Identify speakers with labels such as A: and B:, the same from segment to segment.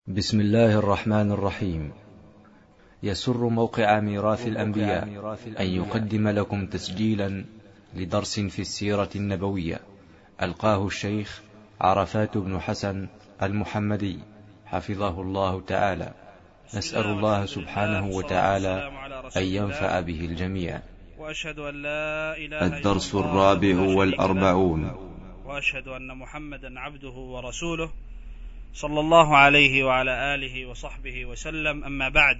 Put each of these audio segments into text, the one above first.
A: بسم الله الرحمن الرحيم. يسر موقع ميراث الأنبياء أن يقدم لكم تسجيلا لدرس في السيرة النبوية ألقاه الشيخ عرفات بن حسن المحمدي حفظه الله تعالى. نسأل الله سبحانه وتعالى أن ينفع به الجميع.
B: وأشهد أن لا إله إلا الله
C: الدرس الرابع والأربعون.
B: وأشهد أن محمدا عبده ورسوله صلى الله عليه وعلى آله وصحبه وسلم. أما بعد،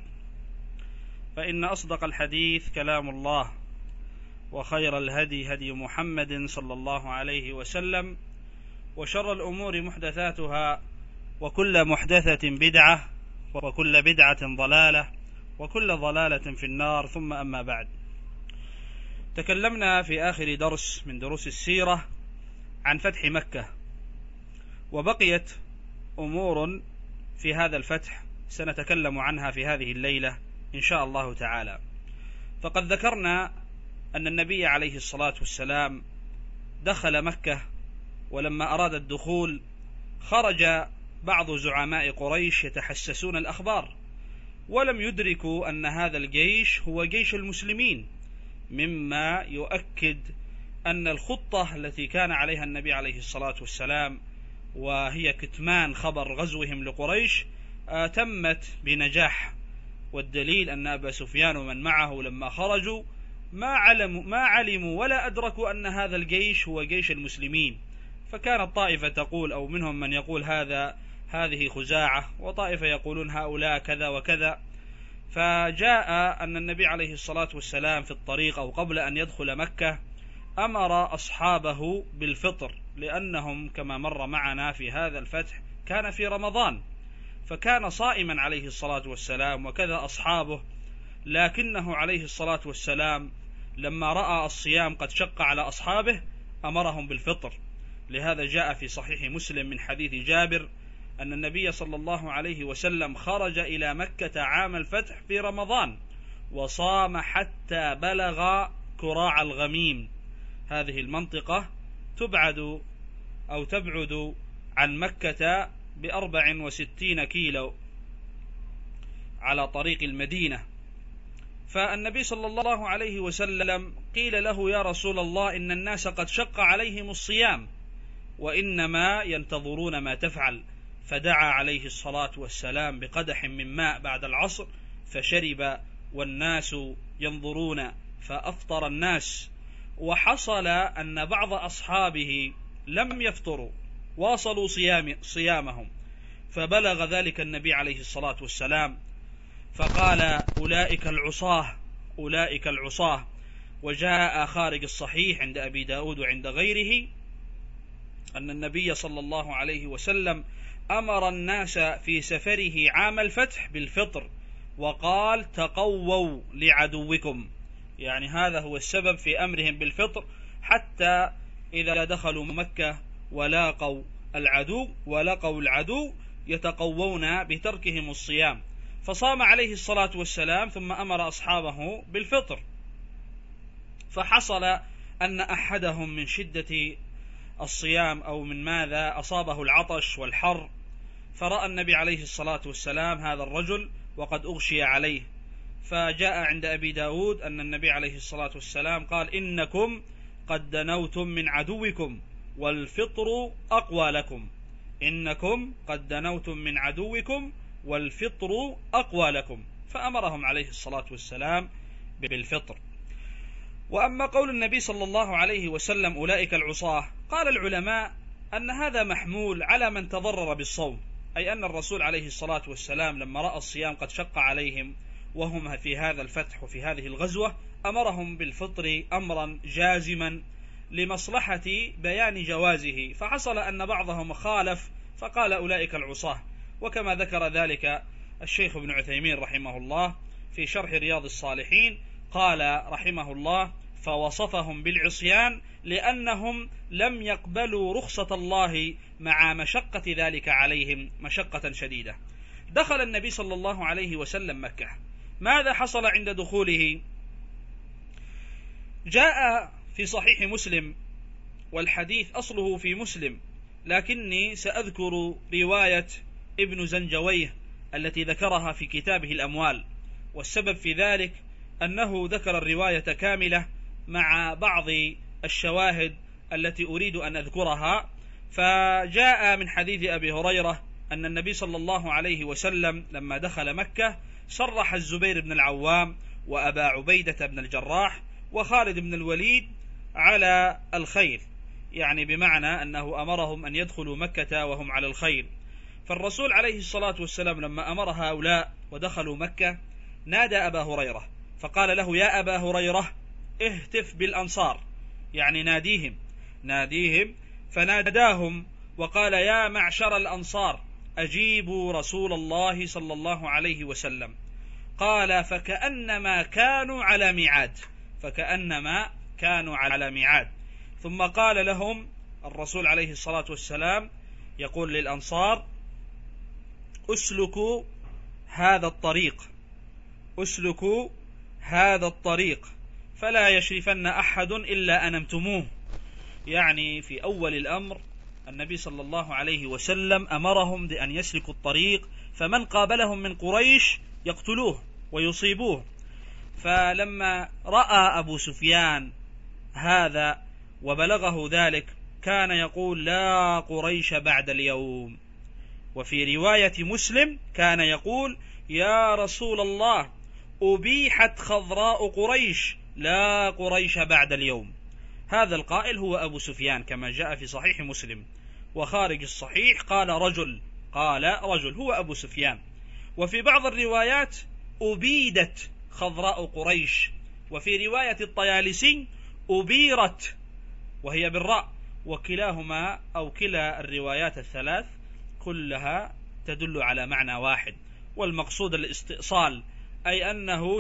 B: فإن أصدق الحديث كلام الله، وخير الهدي هدي محمد صلى الله عليه وسلم، وشر الأمور محدثاتها، وكل محدثة بدعة، وكل بدعة ضلالة، وكل ضلالة في النار. ثم أما بعد، تكلمنا في آخر درس من دروس السيرة عن فتح مكة، وبقيت أمور في هذا الفتح سنتكلم عنها في هذه الليلة إن شاء الله تعالى. فقد ذكرنا أن النبي عليه الصلاة والسلام دخل مكة، ولما أراد الدخول خرج بعض زعماء قريش يتحسسون الأخبار، ولم يدركوا أن هذا الجيش هو جيش المسلمين، مما يؤكد أن الخطة التي كان عليها النبي عليه الصلاة والسلام، وهي كتمان خبر غزوهم لقريش، تمت بنجاح. والدليل أن أبا سفيان ومن معه لما خرجوا ما علموا ولا أدركوا أن هذا الجيش هو جيش المسلمين، فكانت طائفة تقول، أو منهم من يقول هذه خزاعة، وطائفة يقولون هؤلاء كذا وكذا. فجاء أن النبي عليه الصلاة والسلام في الطريق أو قبل أن يدخل مكة أمر أصحابه بالفطر، لأنهم كما مر معنا في هذا الفتح كان في رمضان، فكان صائما عليه الصلاة والسلام وكذا أصحابه، لكنه عليه الصلاة والسلام لما رأى الصيام قد شق على أصحابه أمرهم بالفطر. لهذا جاء في صحيح مسلم من حديث جابر أن النبي صلى الله عليه وسلم خرج إلى مكة عام الفتح في رمضان، وصام حتى بلغ كراع الغميم. هذه المنطقة تبعد عن مكة ب64 كيلو على طريق المدينة. فالنبي صلى الله عليه وسلم قيل له: يا رسول الله، إن الناس قد شق عليهم الصيام، وإنما ينتظرون ما تفعل. فدعا عليه الصلاة والسلام بقدح من ماء بعد العصر فشرب، والناس ينظرون، فأفطر الناس. وحصل أن بعض أصحابه لم يفطروا، واصلوا صيامهم، فبلغ ذلك النبي عليه الصلاة والسلام، فقال: أولئك العصاة. وجاء خارج الصحيح عند أبي داود وعند غيره أن النبي صلى الله عليه وسلم أمر الناس في سفره عام الفتح بالفطر، وقال: تقووا لعدوكم. يعني هذا هو السبب في أمرهم بالفطر، حتى إذا دخلوا مكة ولقوا العدو يتقوون بتركهم الصيام. فصام عليه الصلاة والسلام ثم أمر أصحابه بالفطر، فحصل أن أحدهم من شدة الصيام أو من ماذا أصابه العطش والحر، فرأى النبي عليه الصلاة والسلام هذا الرجل وقد أغشي عليه، فجاء عند أبي داود أن النبي عليه الصلاة والسلام قال: إنكم قد دنوتم من عدوكم والفطر أقوى لكم. إنكم قد دنوتم من عدوكم والفطر أقوى لكم، فأمرهم عليه الصلاة والسلام بالفطر. وأما قول النبي صلى الله عليه وسلم أولئك العصاة، قال العلماء أن هذا محمول على من تضرر بالصوم، أي أن الرسول عليه الصلاة والسلام لما رأى الصيام قد شق عليهم وهم في هذا الفتح وفي هذه الغزوة أمرهم بالفطر أمرا جازما لمصلحة بيان جوازه، فحصل أن بعضهم خالف فقال أولئك العصاة. وكما ذكر ذلك الشيخ ابن عثيمين رحمه الله في شرح رياض الصالحين، قال رحمه الله: فوصفهم بالعصيان لأنهم لم يقبلوا رخصة الله مع مشقة ذلك عليهم مشقة شديدة. دخل النبي صلى الله عليه وسلم مكة، ماذا حصل عند دخوله؟ جاء في صحيح مسلم، والحديث أصله في مسلم، لكني سأذكر رواية ابن زنجويه التي ذكرها في كتابه الأموال، والسبب في ذلك أنه ذكر الرواية كاملة مع بعض الشواهد التي أريد أن أذكرها. فجاء من حديث أبي هريرة أن النبي صلى الله عليه وسلم لما دخل مكة صرح الزبير بن العوام وأبا عبيدة بن الجراح وخالد بن الوليد على الخيل، يعني بمعنى أنه أمرهم أن يدخلوا مكة وهم على الخيل. فالرسول عليه الصلاة والسلام لما أمر هؤلاء ودخلوا مكة نادى أبا هريرة فقال له: يا أبا هريرة اهتف بالأنصار، يعني ناديهم. فناداهم وقال: يا معشر الأنصار أجيبوا رسول الله صلى الله عليه وسلم. قال: فكأنما كانوا على ميعاد. ثم قال لهم الرسول عليه الصلاة والسلام يقول للأنصار: اسلكوا هذا الطريق فلا يشرفن أحد إلا أنمتموه. يعني في أول الأمر النبي صلى الله عليه وسلم أمرهم بأن يسلكوا الطريق، فمن قابلهم من قريش يقتلوه ويصيبوه. فلما رأى أبو سفيان هذا وبلغه ذلك كان يقول: لا قريش بعد اليوم. وفي رواية مسلم كان يقول: يا رسول الله أبيحت خضراء قريش، لا قريش بعد اليوم. هذا القائل هو أبو سفيان كما جاء في صحيح مسلم، وخارج الصحيح قال رجل هو أبو سفيان. وفي بعض الروايات أبيدت خضراء قريش، وفي رواية الطيالسي أبيرت وهي بالراء. وكلاهما أو كلا الروايات الثلاث كلها تدل على معنى واحد، والمقصود الاستئصال، أي أنه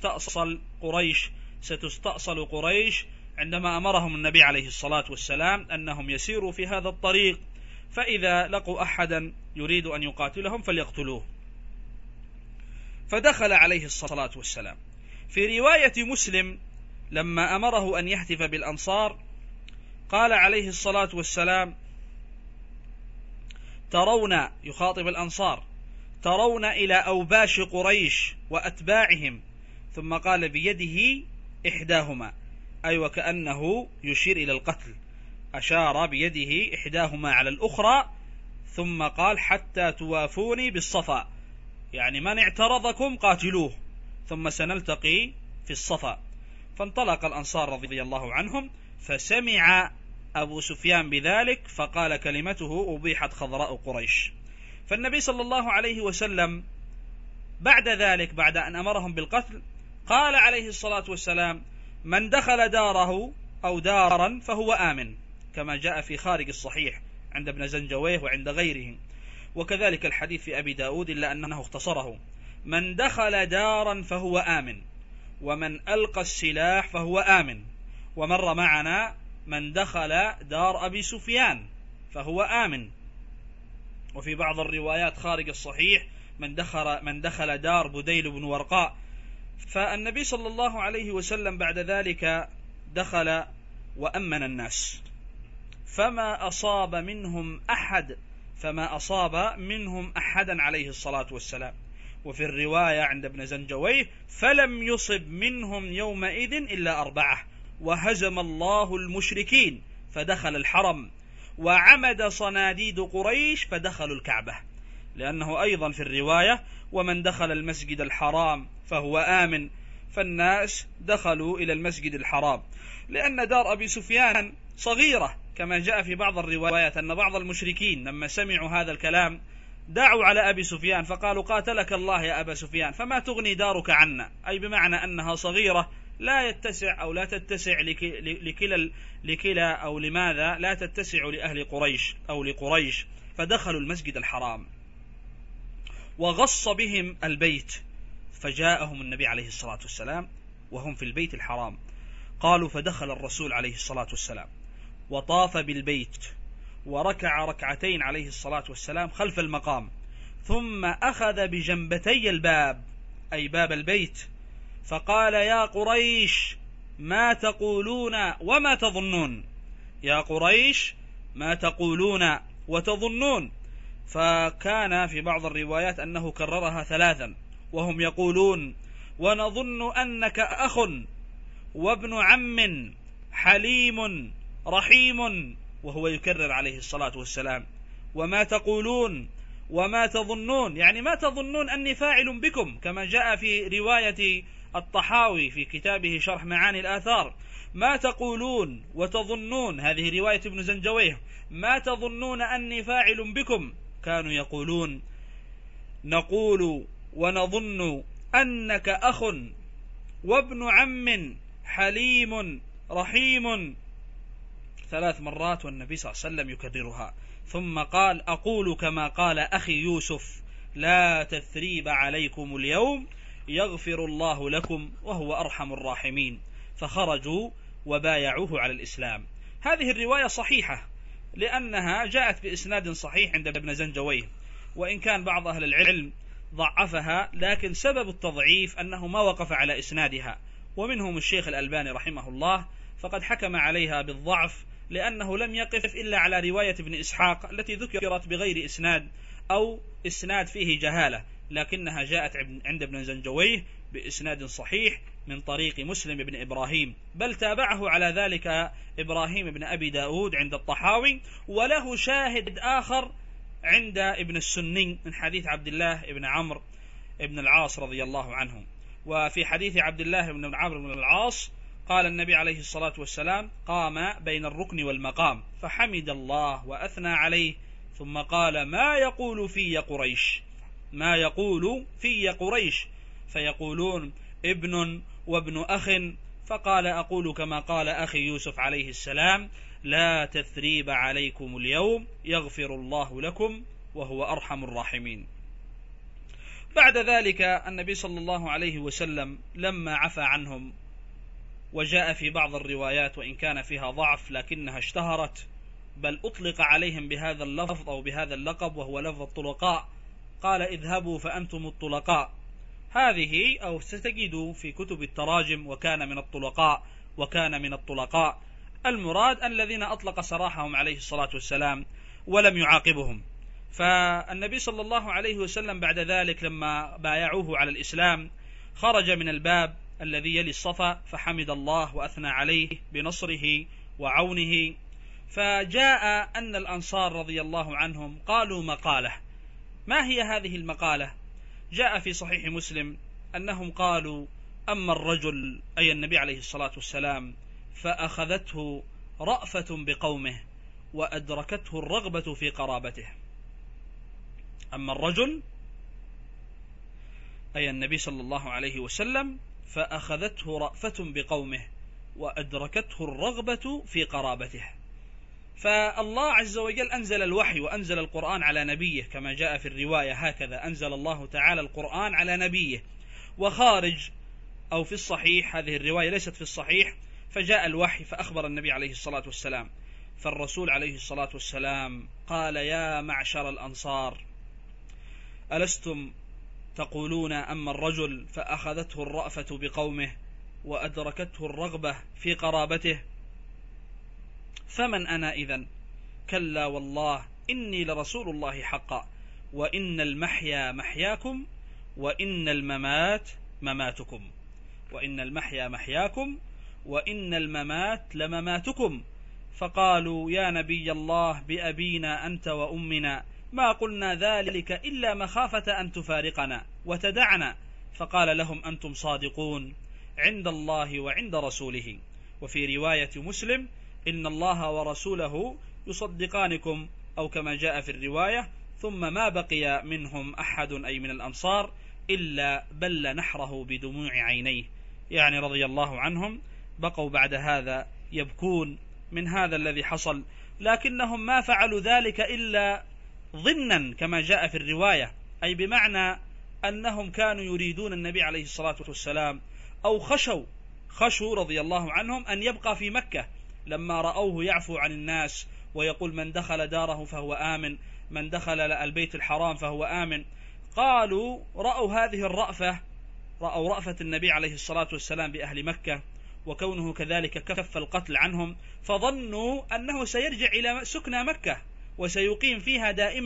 B: ستستأصل قريش عندما أمرهم النبي عليه الصلاة والسلام أنهم يسيروا في هذا الطريق، فإذا لقوا أحدا يريد أن يقاتلهم فليقتلوه. فدخل عليه الصلاة والسلام. في رواية مسلم لما أمره أن يهتف بالأنصار قال عليه الصلاة والسلام: يخاطب الأنصار: ترون إلى أوباش قريش وأتباعهم. ثم قال بيده إحداهما، أي وكأنه يشير إلى القتل، أشار بيده إحداهما على الأخرى، ثم قال: حتى توافوني بالصفا، يعني من اعترضكم قاتلوه، ثم سنلتقي في الصفا. فانطلق الأنصار رضي الله عنهم، فسمع أبو سفيان بذلك فقال كلمته: أبيحت خضراء قريش. فالنبي صلى الله عليه وسلم بعد ذلك بعد أن أمرهم بالقتل قال عليه الصلاة والسلام: من دخل داره أو دارا فهو آمن، كما جاء في خارج الصحيح عند ابن زنجويه وعند غيره، وكذلك الحديث في أبي داود إلا أنه اختصره: من دخل دارا فهو آمن، ومن ألقى السلاح فهو آمن. ومر معنا من دخل دار أبي سفيان فهو آمن. وفي بعض الروايات خارج الصحيح من دخل دار بديل بن ورقاء. فالنبي صلى الله عليه وسلم بعد ذلك دخل وأمن الناس، فما أصاب منهم أحدا عليه الصلاة والسلام. وفي الرواية عند ابن زنجويه: فلم يصب منهم يومئذ إلا 4، وهزم الله المشركين فدخل الحرم، وعمد صناديد قريش فدخلوا الكعبة. لأنه أيضا في الرواية: ومن دخل المسجد الحرام فهو آمن. فالناس دخلوا إلى المسجد الحرام، لأن دار أبي سفيان صغيرة، كما جاء في بعض الروايات أن بعض المشركين لما سمعوا هذا الكلام دعوا على أبي سفيان فقالوا: قاتلك الله يا أبا سفيان، فما تغني دارك عنا، أي بمعنى أنها صغيرة لا يتسع أو لا تتسع لكلا أو لماذا لا تتسع لأهل قريش أو لقريش. فدخلوا المسجد الحرام وغص بهم البيت، فجاءهم النبي عليه الصلاة والسلام وهم في البيت الحرام. قالوا: فدخل الرسول عليه الصلاة والسلام وطاف بالبيت وركع ركعتين عليه الصلاة والسلام خلف المقام، ثم أخذ بجنبتي الباب، أي باب البيت، فقال: يا قريش ما تقولون وما تظنون، يا قريش ما تقولون وتظنون. فكان في بعض الروايات أنه كررها 3 وهم يقولون: ونظن أنك أخ وابن عم حليم رحيم، وهو يكرر عليه الصلاة والسلام: وما تقولون وما تظنون، يعني ما تظنون أني فاعل بكم، كما جاء في رواية الطحاوي في كتابه شرح معاني الآثار: ما تقولون وتظنون، هذه رواية ابن زنجويه، ما تظنون أني فاعل بكم. كانوا يقولون: نقول ونظن أنك أخ وابن عم حليم رحيم 3 مرات، والنبي صلى الله عليه وسلم يكررها. ثم قال: أقول كما قال أخي يوسف: لا تثريب عليكم اليوم يغفر الله لكم وهو أرحم الراحمين. فخرجوا وبايعوه على الإسلام. هذه الرواية صحيحة لأنها جاءت بإسناد صحيح عند ابن زنجويه، وإن كان بعض أهل العلم ضعفها، لكن سبب التضعيف أنه ما وقف على إسنادها، ومنهم الشيخ الألباني رحمه الله، فقد حكم عليها بالضعف لأنه لم يقف إلا على رواية ابن إسحاق التي ذكرت بغير إسناد أو إسناد فيه جهالة، لكنها جاءت عند ابن زنجويه بإسناد صحيح من طريق مسلم بن إبراهيم، بل تابعه على ذلك إبراهيم بن أبي داود عند الطحاوي، وله شاهد آخر عند ابن السني من حديث عبد الله بن عمرو بن العاص رضي الله عنه. وفي حديث عبد الله بن عمرو بن العاص قال النبي عليه الصلاة والسلام: قام بين الركن والمقام فحمد الله وأثنى عليه، ثم قال: ما يقول في قريش، ما يقول في قريش، فيقولون: ابن وابن أخ. فقال: أقول كما قال أخي يوسف عليه السلام: لا تثريب عليكم اليوم يغفر الله لكم وهو أرحم الراحمين. بعد ذلك النبي صلى الله عليه وسلم لما عفى عنهم، وجاء في بعض الروايات وإن كان فيها ضعف لكنها اشتهرت، بل أطلق عليهم بهذا اللفظ أو بهذا اللقب، وهو لفظ الطلقاء. قال: اذهبوا فأنتم الطلقاء. هذه أو ستجد في كتب التراجم: وكان من الطلقاء، وكان من الطلقاء. المراد الذين أطلق سراحهم عليه الصلاة والسلام ولم يعاقبهم. فالنبي صلى الله عليه وسلم بعد ذلك لما بايعوه على الإسلام خرج من الباب الذي يلي الصفا فحمد الله وأثنى عليه بنصره وعونه. فجاء أن الأنصار رضي الله عنهم قالوا مقالة. ما هي هذه المقالة؟ جاء في صحيح مسلم أنهم قالوا: أما الرجل، أي النبي عليه الصلاة والسلام، فأخذته رأفة بقومه وأدركته الرغبة في قرابته. أما الرجل، أي النبي صلى الله عليه وسلم، فأخذته رأفة بقومه وأدركته الرغبة في قرابته. فالله عز وجل أنزل الوحي وأنزل القرآن على نبيه، كما جاء في الرواية هكذا: أنزل الله تعالى القرآن على نبيه. وخارج أو في الصحيح، هذه الرواية ليست في الصحيح، فجاء الوحي فأخبر النبي عليه الصلاة والسلام. فالرسول عليه الصلاة والسلام قال: يا معشر الأنصار، ألستم تقولون أما الرجل فأخذته الرأفة بقومه وأدركته الرغبة في قرابته؟ فمن أنا إذن؟ كلا والله إني لرسول الله حقا، وإن المحيا محياكم وإن الممات مماتكم، وإن المحيا محياكم وإن الممات لمماتكم. فقالوا: يا نبي الله، بأبينا أنت وأمنا، ما قلنا ذلك إلا مخافة أن تفارقنا وتدعنا. فقال لهم: أنتم صادقون عند الله وعند رسوله. وفي رواية مسلم: إن الله ورسوله يصدقانكم، أو كما جاء في الرواية: ثم ما بقي منهم أحد، أي من الأنصار، إلا بل نحره بدموع عينيه، يعني رضي الله عنهم، بقوا بعد هذا يبكون من هذا الذي حصل، لكنهم ما فعلوا ذلك إلا ظنا كما جاء في الرواية، أي بمعنى أنهم كانوا يريدون النبي عليه الصلاة والسلام، أو خشوا رضي الله عنهم أن يبقى في مكة، لما رأوه يعفو عن الناس ويقول: من دخل داره فهو آمن، من دخل البيت الحرام فهو آمن. قالوا رأوا هذه الرأفة، رأوا رأفة النبي عليه الصلاة والسلام بأهل مكة، وكونه كذلك كف القتل عنهم، فظنوا أنه سيرجع إلى سكنى مكة وسيقيم فيها دائما،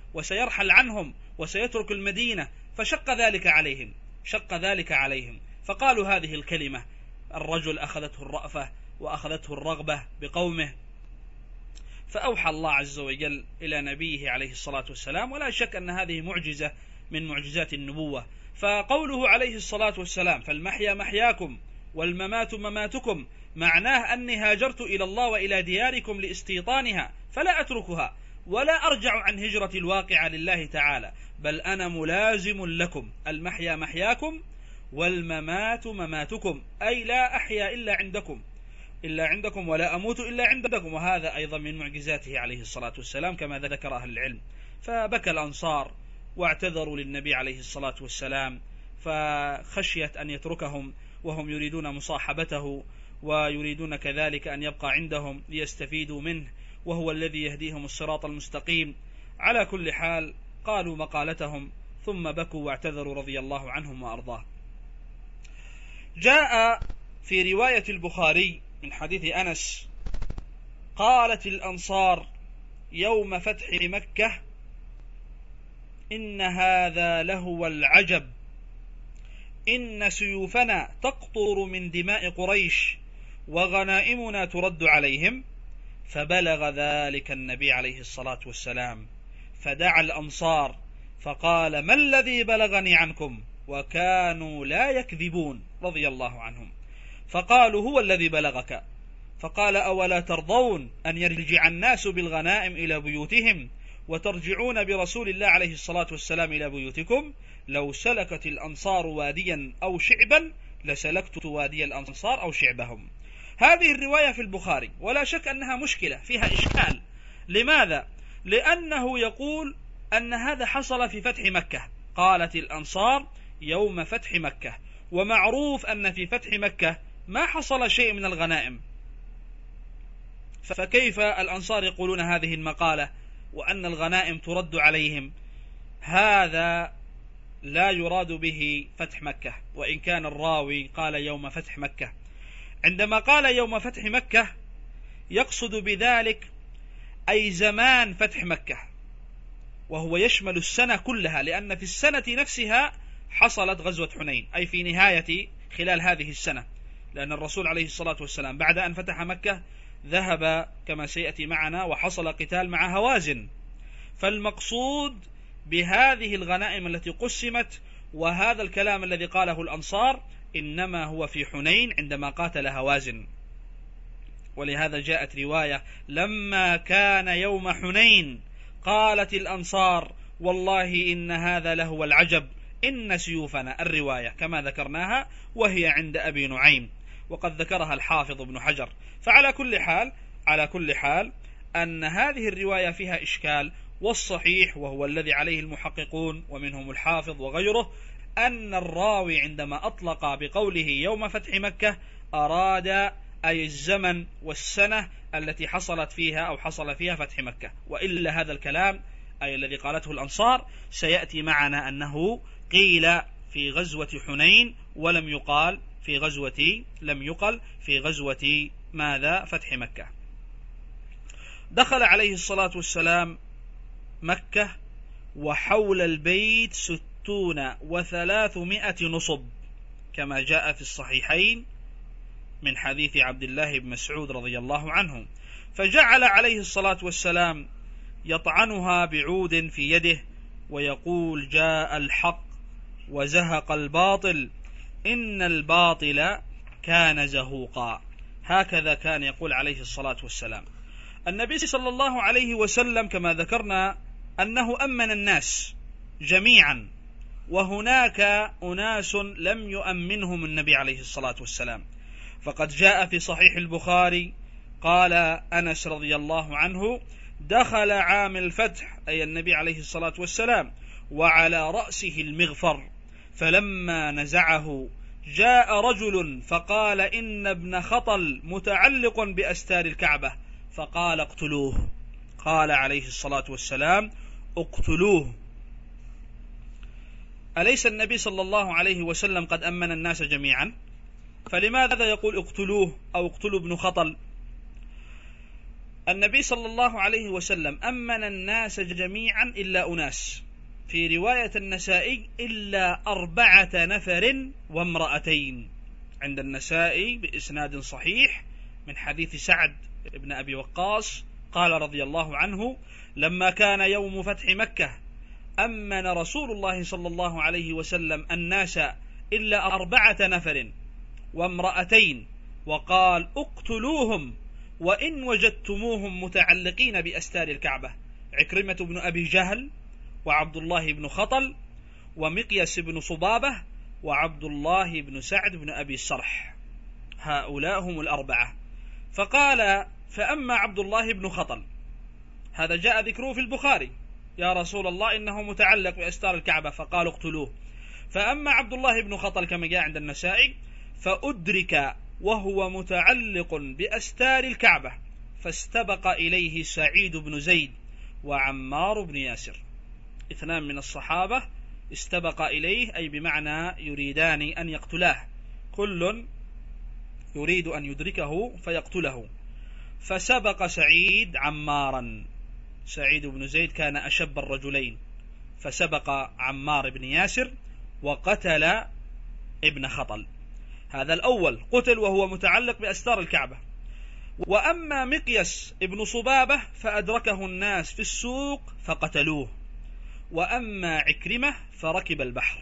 B: وسيرحل عنهم وسيترك المدينة، فشق ذلك عليهم فقالوا هذه الكلمة. الرجل أخذته الرأفة وأخذته الرغبة بقومه، فأوحى الله عز وجل إلى نبيه عليه الصلاة والسلام، ولا شك أن هذه معجزة من معجزات النبوة. فقوله عليه الصلاة والسلام فالمحيا محياكم والممات مماتكم، معناه أني هاجرت إلى الله وإلى دياركم لاستيطانها، فلا أتركها ولا أرجع عن هجرة الواقعة لله تعالى، بل أنا ملازم لكم. المحيا محياكم والممات مماتكم، أي لا أحيا إلا عندكم ولا أموت إلا عندكم. وهذا أيضا من معجزاته عليه الصلاة والسلام كما ذكر أهل العلم. فبكى الأنصار واعتذروا للنبي عليه الصلاة والسلام، فخشيت أن يتركهم وهم يريدون مصاحبته ويريدون كذلك أن يبقى عندهم ليستفيدوا منه، وهو الذي يهديهم الصراط المستقيم. على كل حال قالوا مقالتهم ثم بكوا واعتذروا رضي الله عنهم وأرضاه. جاء في رواية البخاري من حديث أنس: قالت الأنصار يوم فتح مكة: إن هذا لهو العجب، إن سيوفنا تقطر من دماء قريش وغنائمنا ترد عليهم. فبلغ ذلك النبي عليه الصلاة والسلام، فدعا الأنصار فقال: ما الذي بلغني عنكم؟ وكانوا لا يكذبون رضي الله عنهم. فقالوا: هو الذي بلغك. فقال: أولا ترضون أن يرجع الناس بالغنائم إلى بيوتهم وترجعون برسول الله عليه الصلاة والسلام إلى بيوتكم؟ لو سلكت الأنصار واديا أو شعبا لسلكت وادي الأنصار أو شعبهم. هذه الرواية في البخاري، ولا شك أنها مشكلة فيها إشكال. لماذا؟ لأنه يقول أن هذا حصل في فتح مكة. قالت الأنصار يوم فتح مكة، ومعروف أن في فتح مكة ما حصل شيء من الغنائم، فكيف الأنصار يقولون هذه المقالة وأن الغنائم ترد عليهم؟ هذا لا يراد به فتح مكة، وإن كان الراوي قال يوم فتح مكة. عندما قال يوم فتح مكة يقصد بذلك أي زمان فتح مكة، وهو يشمل السنة كلها، لأن في السنة نفسها حصلت غزوة حنين، أي في نهاية خلال هذه السنة، لأن الرسول عليه الصلاة والسلام بعد أن فتح مكة ذهب كما سيأتي معنا وحصل قتال مع هوازن. فالمقصود بهذه الغنائم التي قسمت وهذا الكلام الذي قاله الأنصار إنما هو في حنين عندما قاتل هوازن. ولهذا جاءت رواية: لما كان يوم حنين قالت الأنصار والله إن هذا لهو العجب، إن سيوفنا. الرواية كما ذكرناها وهي عند أبي نعيم، وقد ذكرها الحافظ ابن حجر. فعلى كل حال أن هذه الرواية فيها إشكال، والصحيح وهو الذي عليه المحققون ومنهم الحافظ وغيره أن الراوي عندما أطلق بقوله يوم فتح مكة أراد أي الزمن والسنة التي حصلت فيها أو حصل فيها فتح مكة، وإلا هذا الكلام أي الذي قالته الأنصار سيأتي معنا أنه قيل في غزوة حنين ولم يقال في غزوة ماذا؟ فتح مكة. دخل عليه الصلاة والسلام مكة وحول البيت 300 نصب كما جاء في الصحيحين من حديث عبد الله بن مسعود رضي الله عنه. فجعل عليه الصلاة والسلام يطعنها بعود في يده ويقول: جاء الحق وزهق الباطل، إن الباطل كان زهوقا. هكذا كان يقول عليه الصلاة والسلام. النبي صلى الله عليه وسلم كما ذكرنا أنه أمن الناس جميعا، وهناك أناس لم يؤمنهم النبي عليه الصلاة والسلام. فقد جاء في صحيح البخاري قال أنس رضي الله عنه: دخل عام الفتح أي النبي عليه الصلاة والسلام وعلى رأسه المغفر، فلما نزعه جاء رجل فقال: إن ابن خطل متعلق بأستار الكعبة، فقال: اقتلوه. قال عليه الصلاة والسلام: اقتلوه. أليس النبي صلى الله عليه وسلم قد أمن الناس جميعا؟ فلماذا يقول اقتلوه أو اقتلوا ابن خطل؟ النبي صلى الله عليه وسلم أمن الناس جميعا إلا أناس، في رواية النسائي إلا 4 نفر وامرأتين، عند النسائي بإسناد صحيح من حديث سعد بن أبي وقاص قال رضي الله عنه: لما كان يوم فتح مكة أمن رسول الله صلى الله عليه وسلم الناس إلا 4 نفر وامرأتين، وقال: اقتلوهم وإن وجدتموهم متعلقين بأستار الكعبة، عكرمة بن أبي جهل وعبد الله بن خطل ومقيس بن صبابة وعبد الله بن سعد بن أبي الصرح، هؤلاء هم 4. فقال: فأما عبد الله بن خطل، هذا جاء ذكره في البخاري، يا رسول الله إنه متعلق بأستار الكعبة، فقال: اقتلوه. فأما عبد الله بن خطل كما جاء عند النسائي فأدرك وهو متعلق بأستار الكعبة، فاستبق إليه سعيد بن زيد وعمار بن ياسر، 2 من الصحابة استبق إليه، أي بمعنى يريدان أن يقتلاه، كل يريد أن يدركه فيقتله. فسبق سعيد عمارا، سعيد بن زيد كان أشب الرجلين، فسبق عمار بن ياسر وقتل ابن خطل، هذا الأول قتل وهو متعلق بأستار الكعبة. وأما مقيس ابن صبابة فأدركه الناس في السوق فقتلوه. وأما عكرمة فركب البحر،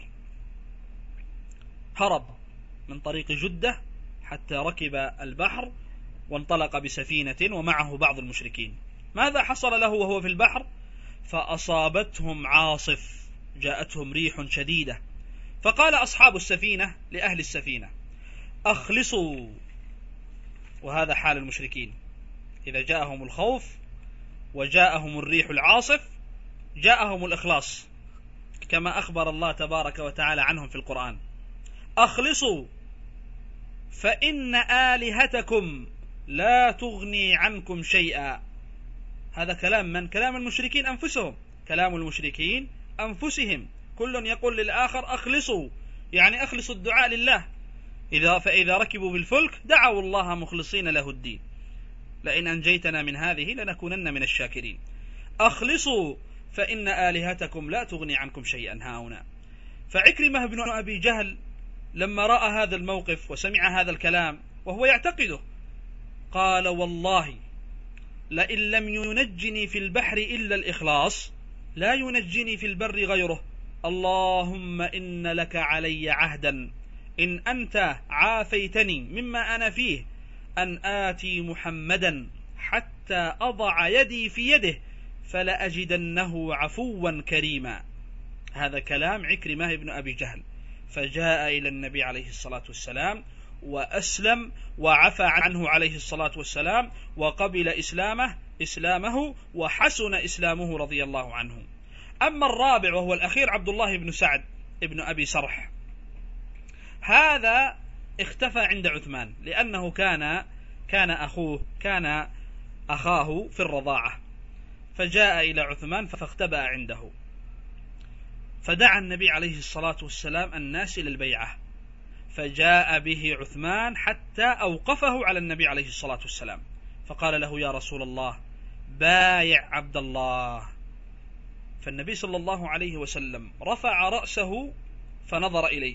B: هرب من طريق جدة حتى ركب البحر وانطلق بسفينة ومعه بعض المشركين. ماذا حصل له وهو في البحر؟ فأصابتهم عاصف، جاءتهم ريح شديدة، فقال أصحاب السفينة لأهل السفينة: أخلصوا. وهذا حال المشركين، إذا جاءهم الخوف وجاءهم الريح العاصف جاءهم الإخلاص، كما أخبر الله تبارك وتعالى عنهم في القرآن: أخلصوا فإن آلهتكم لا تغني عنكم شيئا. هذا كلام من؟ كلام المشركين أنفسهم، كلام المشركين أنفسهم، كل يقول للآخر أخلصوا، يعني أخلصوا الدعاء لله. فإذا ركبوا بالفلك دعوا الله مخلصين له الدين: لئن أنجيتنا من هذه لنكونن من الشاكرين. أخلصوا فإن آلهتكم لا تغني عنكم شيئا. هنا فعكرمة بن أبي جهل لما رأى هذا الموقف وسمع هذا الكلام وهو يعتقده، قال: والله لئن لم ينجني في البحر إلا الإخلاص لا ينجني في البر غيره، اللهم إن لك علي عهدا إن أنت عافيتني مما أنا فيه أن آتي محمدا حتى أضع يدي في يده فلأجدنه عفوا كريما. هذا كلام عكرمة بن أبي جهل، فجاء إلى النبي عليه الصلاة والسلام وأسلم وعفى عنه عليه الصلاة والسلام وقبل إسلامه وحسن إسلامه رضي الله عنه. أما الرابع وهو الأخير عبد الله بن سعد ابن أبي سرح، هذا اختفى عند عثمان، لأنه كان أخاه في الرضاعة، فجاء إلى عثمان فاختبأ عنده، فدعا النبي عليه الصلاة والسلام الناس إلى البيعة، فجاء به عثمان حتى أوقفه على النبي عليه الصلاة والسلام، فقال له: يا رسول الله بايع عبد الله. فالنبي صلى الله عليه وسلم رفع رأسه فنظر إليه،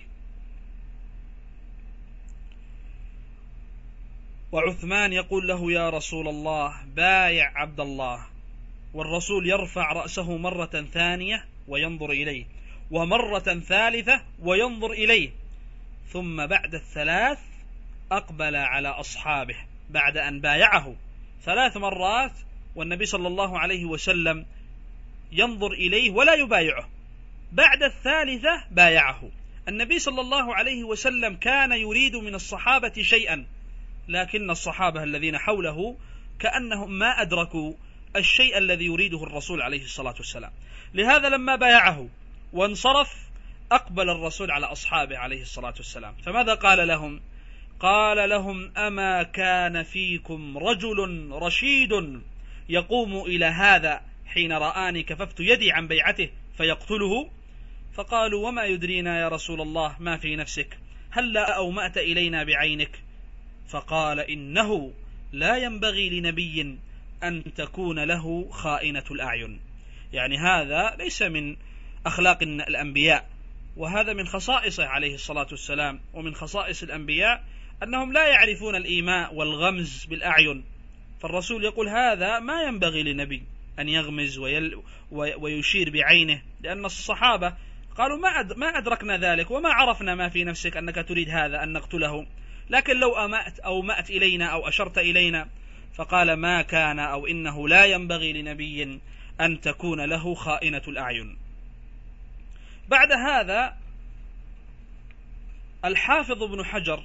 B: وعثمان يقول له: يا رسول الله بايع عبد الله، والرسول يرفع رأسه مرة ثانية وينظر إليه، ومرة ثالثة وينظر إليه، ثم بعد 3 أقبل على أصحابه بعد أن بايعه 3 مرات، والنبي صلى الله عليه وسلم ينظر إليه ولا يبايعه. بعد 3 بايعه. النبي صلى الله عليه وسلم كان يريد من الصحابة شيئا، لكن الصحابة الذين حوله كأنهم ما أدركوا الشيء الذي يريده الرسول عليه الصلاة والسلام. لهذا لما بايعه وانصرف أقبل الرسول على أصحابه عليه الصلاة والسلام، فماذا قال لهم؟ قال لهم: أما كان فيكم رجل رشيد يقوم إلى هذا حين رآني كففت يدي عن بيعته فيقتله؟ فقالوا: وما يدرينا يا رسول الله ما في نفسك، هلا أومأت إلينا بعينك؟ فقال: إنه لا ينبغي لنبي أن تكون له خائنة الأعين. يعني هذا ليس من أخلاق الأنبياء، وهذا من خصائصه عليه الصلاة والسلام، ومن خصائص الأنبياء أنهم لا يعرفون الإيماء والغمز بالأعين. فالرسول يقول هذا ما ينبغي لنبي أن يغمز ويشير بعينه، لأن الصحابة قالوا ما أدركنا ذلك وما عرفنا ما في نفسك أنك تريد هذا أن نقتله، لكن لو أمأت أو مأت إلينا أو أشرت إلينا. فقال ما كان أو إنه لا ينبغي لنبي أن تكون له خائنة الأعين. بعد هذا الحافظ ابن حجر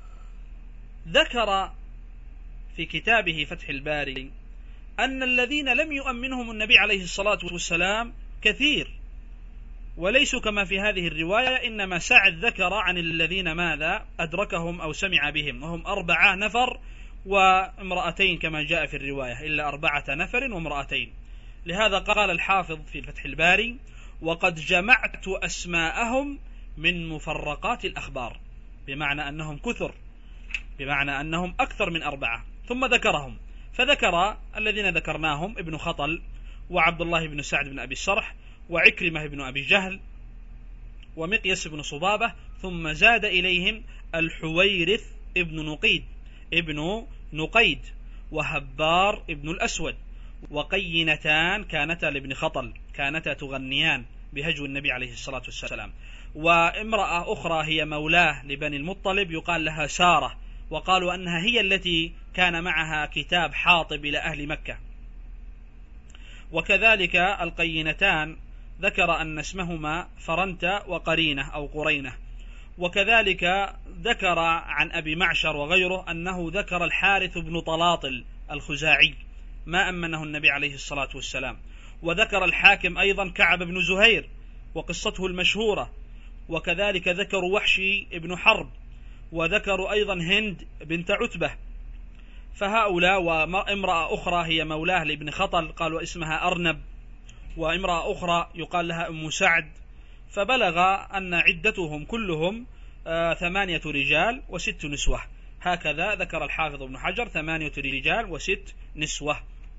B: ذكر في كتابه فتح الباري أن الذين لم يؤمنهم النبي عليه الصلاة والسلام كثير، وليسوا كما في هذه الرواية، إنما سعد ذكر عن الذين ماذا أدركهم أو سمع بهم، وهم 4 نفر وامرأتين كما جاء في الرواية، إلا 4 نفر وامرأتين. لهذا قال الحافظ في فتح الباري وقد جمعت أسماءهم من مفرقات الأخبار، بمعنى أنهم كثر، بمعنى أنهم أكثر من 4، ثم ذكرهم. فذكر الذين ذكرناهم ابن خطل وعبد الله بن سعد بن أبي السرح وعكرمة بن أبي جهل ومقيس بن صبابة، ثم زاد إليهم الحويرث ابن نقيد وهبار ابن الأسود، وقينتان كانتا لابن خطل، كانتا تغنيان بهجو النبي عليه الصلاة والسلام، وامرأة أخرى هي مولاه لبني المطلب يقال لها سارة، وقالوا أنها هي التي كان معها كتاب حاطب إلى أهل مكة. وكذلك القينتان ذكر أن اسمهما فرنت وقرينة أو قرينة. وكذلك ذكر عن أبي معشر وغيره أنه ذكر الحارث بن طلاطل الخزاعي ما أمنه النبي عليه الصلاة والسلام. وذكر الحاكم أيضا كعب بن زهير وقصته المشهورة، وكذلك ذكروا وحشي ابن حرب، وذكروا أيضا هند بنت عتبة. فهؤلاء، وامرأة أخرى هي مولاه لابن خطل قالوا اسمها أرنب، وامرأة أخرى يقال لها أم سعد. فبلغ أن عدتهم كلهم 8 رجال و6 نسوة. هكذا ذكر الحافظ ابن حجر 8 رجال و6 نسوة.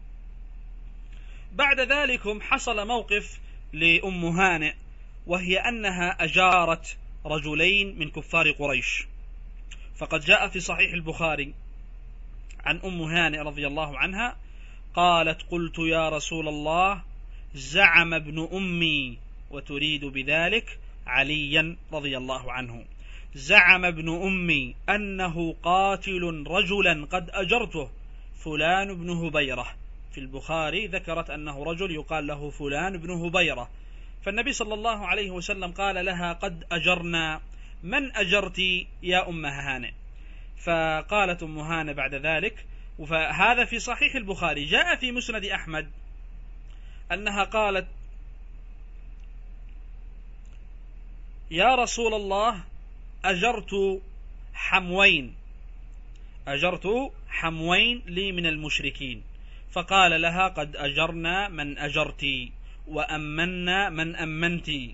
B: بعد ذلك حصل موقف لأم هانئ، وهي أنها أجارت رجلين من كفار قريش. فقد جاء في صحيح البخاري عن أم هانئ رضي الله عنها قالت قلت يا رسول الله زعم ابن أمي، وتريد بذلك عليا رضي الله عنه، زعم ابن أمي أنه قاتل رجلا قد أجرته فلان بن هبيرة. في البخاري ذكرت أنه رجل يقال له فلان بن هبيرة. فالنبي صلى الله عليه وسلم قال لها قد أجرنا، من أجرت يا أم هانئ؟ فقالت أم هانئ بعد ذلك، وهذا في صحيح البخاري، جاء في مسند أحمد أنها قالت يا رسول الله أجرت حموين لي من المشركين. فقال لها قد أجرنا من أجرتي وأمنا من أمنتي.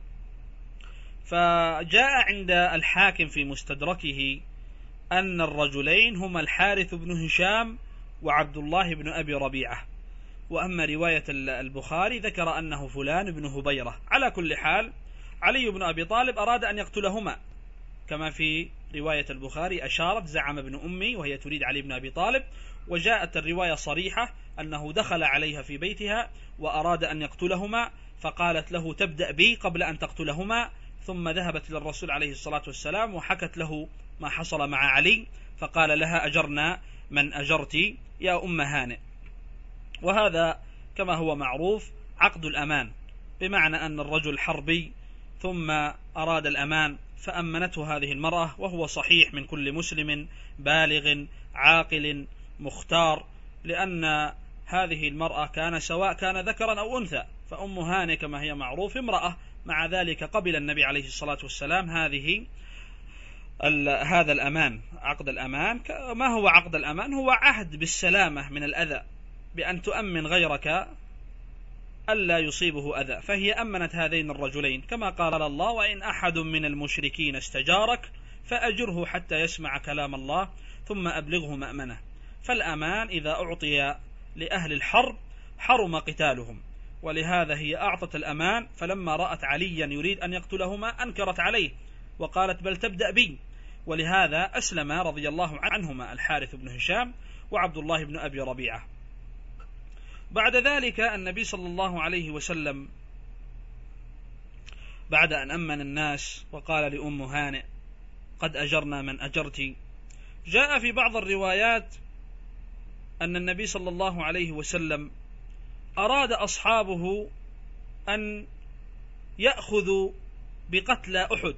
B: فجاء عند الحاكم في مستدركه أن الرجلين هما الحارث بن هشام وعبد الله بن أبي ربيعة. وأما رواية البخاري ذكر أنه فلان بن هبيرة. على كل حال علي بن أبي طالب أراد أن يقتلهما، كما في رواية البخاري أشارت زعم ابن أمي، وهي تريد علي بن أبي طالب. وجاءت الرواية صريحة أنه دخل عليها في بيتها وأراد أن يقتلهما، فقالت له تبدأ بي قبل أن تقتلهما. ثم ذهبت إلى الرسول عليه الصلاة والسلام وحكت له ما حصل مع علي، فقال لها أجرنا من أجرتي يا أم هانئ. وهذا كما هو معروف عقد الأمان، بمعنى أن الرجل حربي ثم أراد الأمان فأمنته هذه المرأة، وهو صحيح من كل مسلم بالغ عاقل مختار، لأن هذه المرأة كان سواء كان ذكرا أو أنثى. فأم هانئ كما هي معروف امرأة، مع ذلك قبل النبي عليه الصلاة والسلام هذا الأمان، عقد الأمان. ما هو عقد الأمان؟ هو عهد بالسلامة من الأذى، بأن تؤمن غيرك ألا يصيبه أذى. فهي أمنت هذين الرجلين، كما قال الله وإن أحد من المشركين استجارك فأجره حتى يسمع كلام الله ثم أبلغه مأمنه. فالأمان إذا أعطي لأهل الحرب حرم قتالهم، ولهذا هي أعطت الأمان، فلما رأت عليا يريد أن يقتلهما أنكرت عليه وقالت بل تبدأ بي، ولهذا أسلم رضي الله عنهما الحارث بن هشام وعبد الله بن أبي ربيعة. بعد ذلك النبي صلى الله عليه وسلم بعد أن أمن الناس وقال لأم هانئ قد أجرنا من أجرت، جاء في بعض الروايات أن النبي صلى الله عليه وسلم أراد أصحابه أن يأخذوا بقتلى أحد،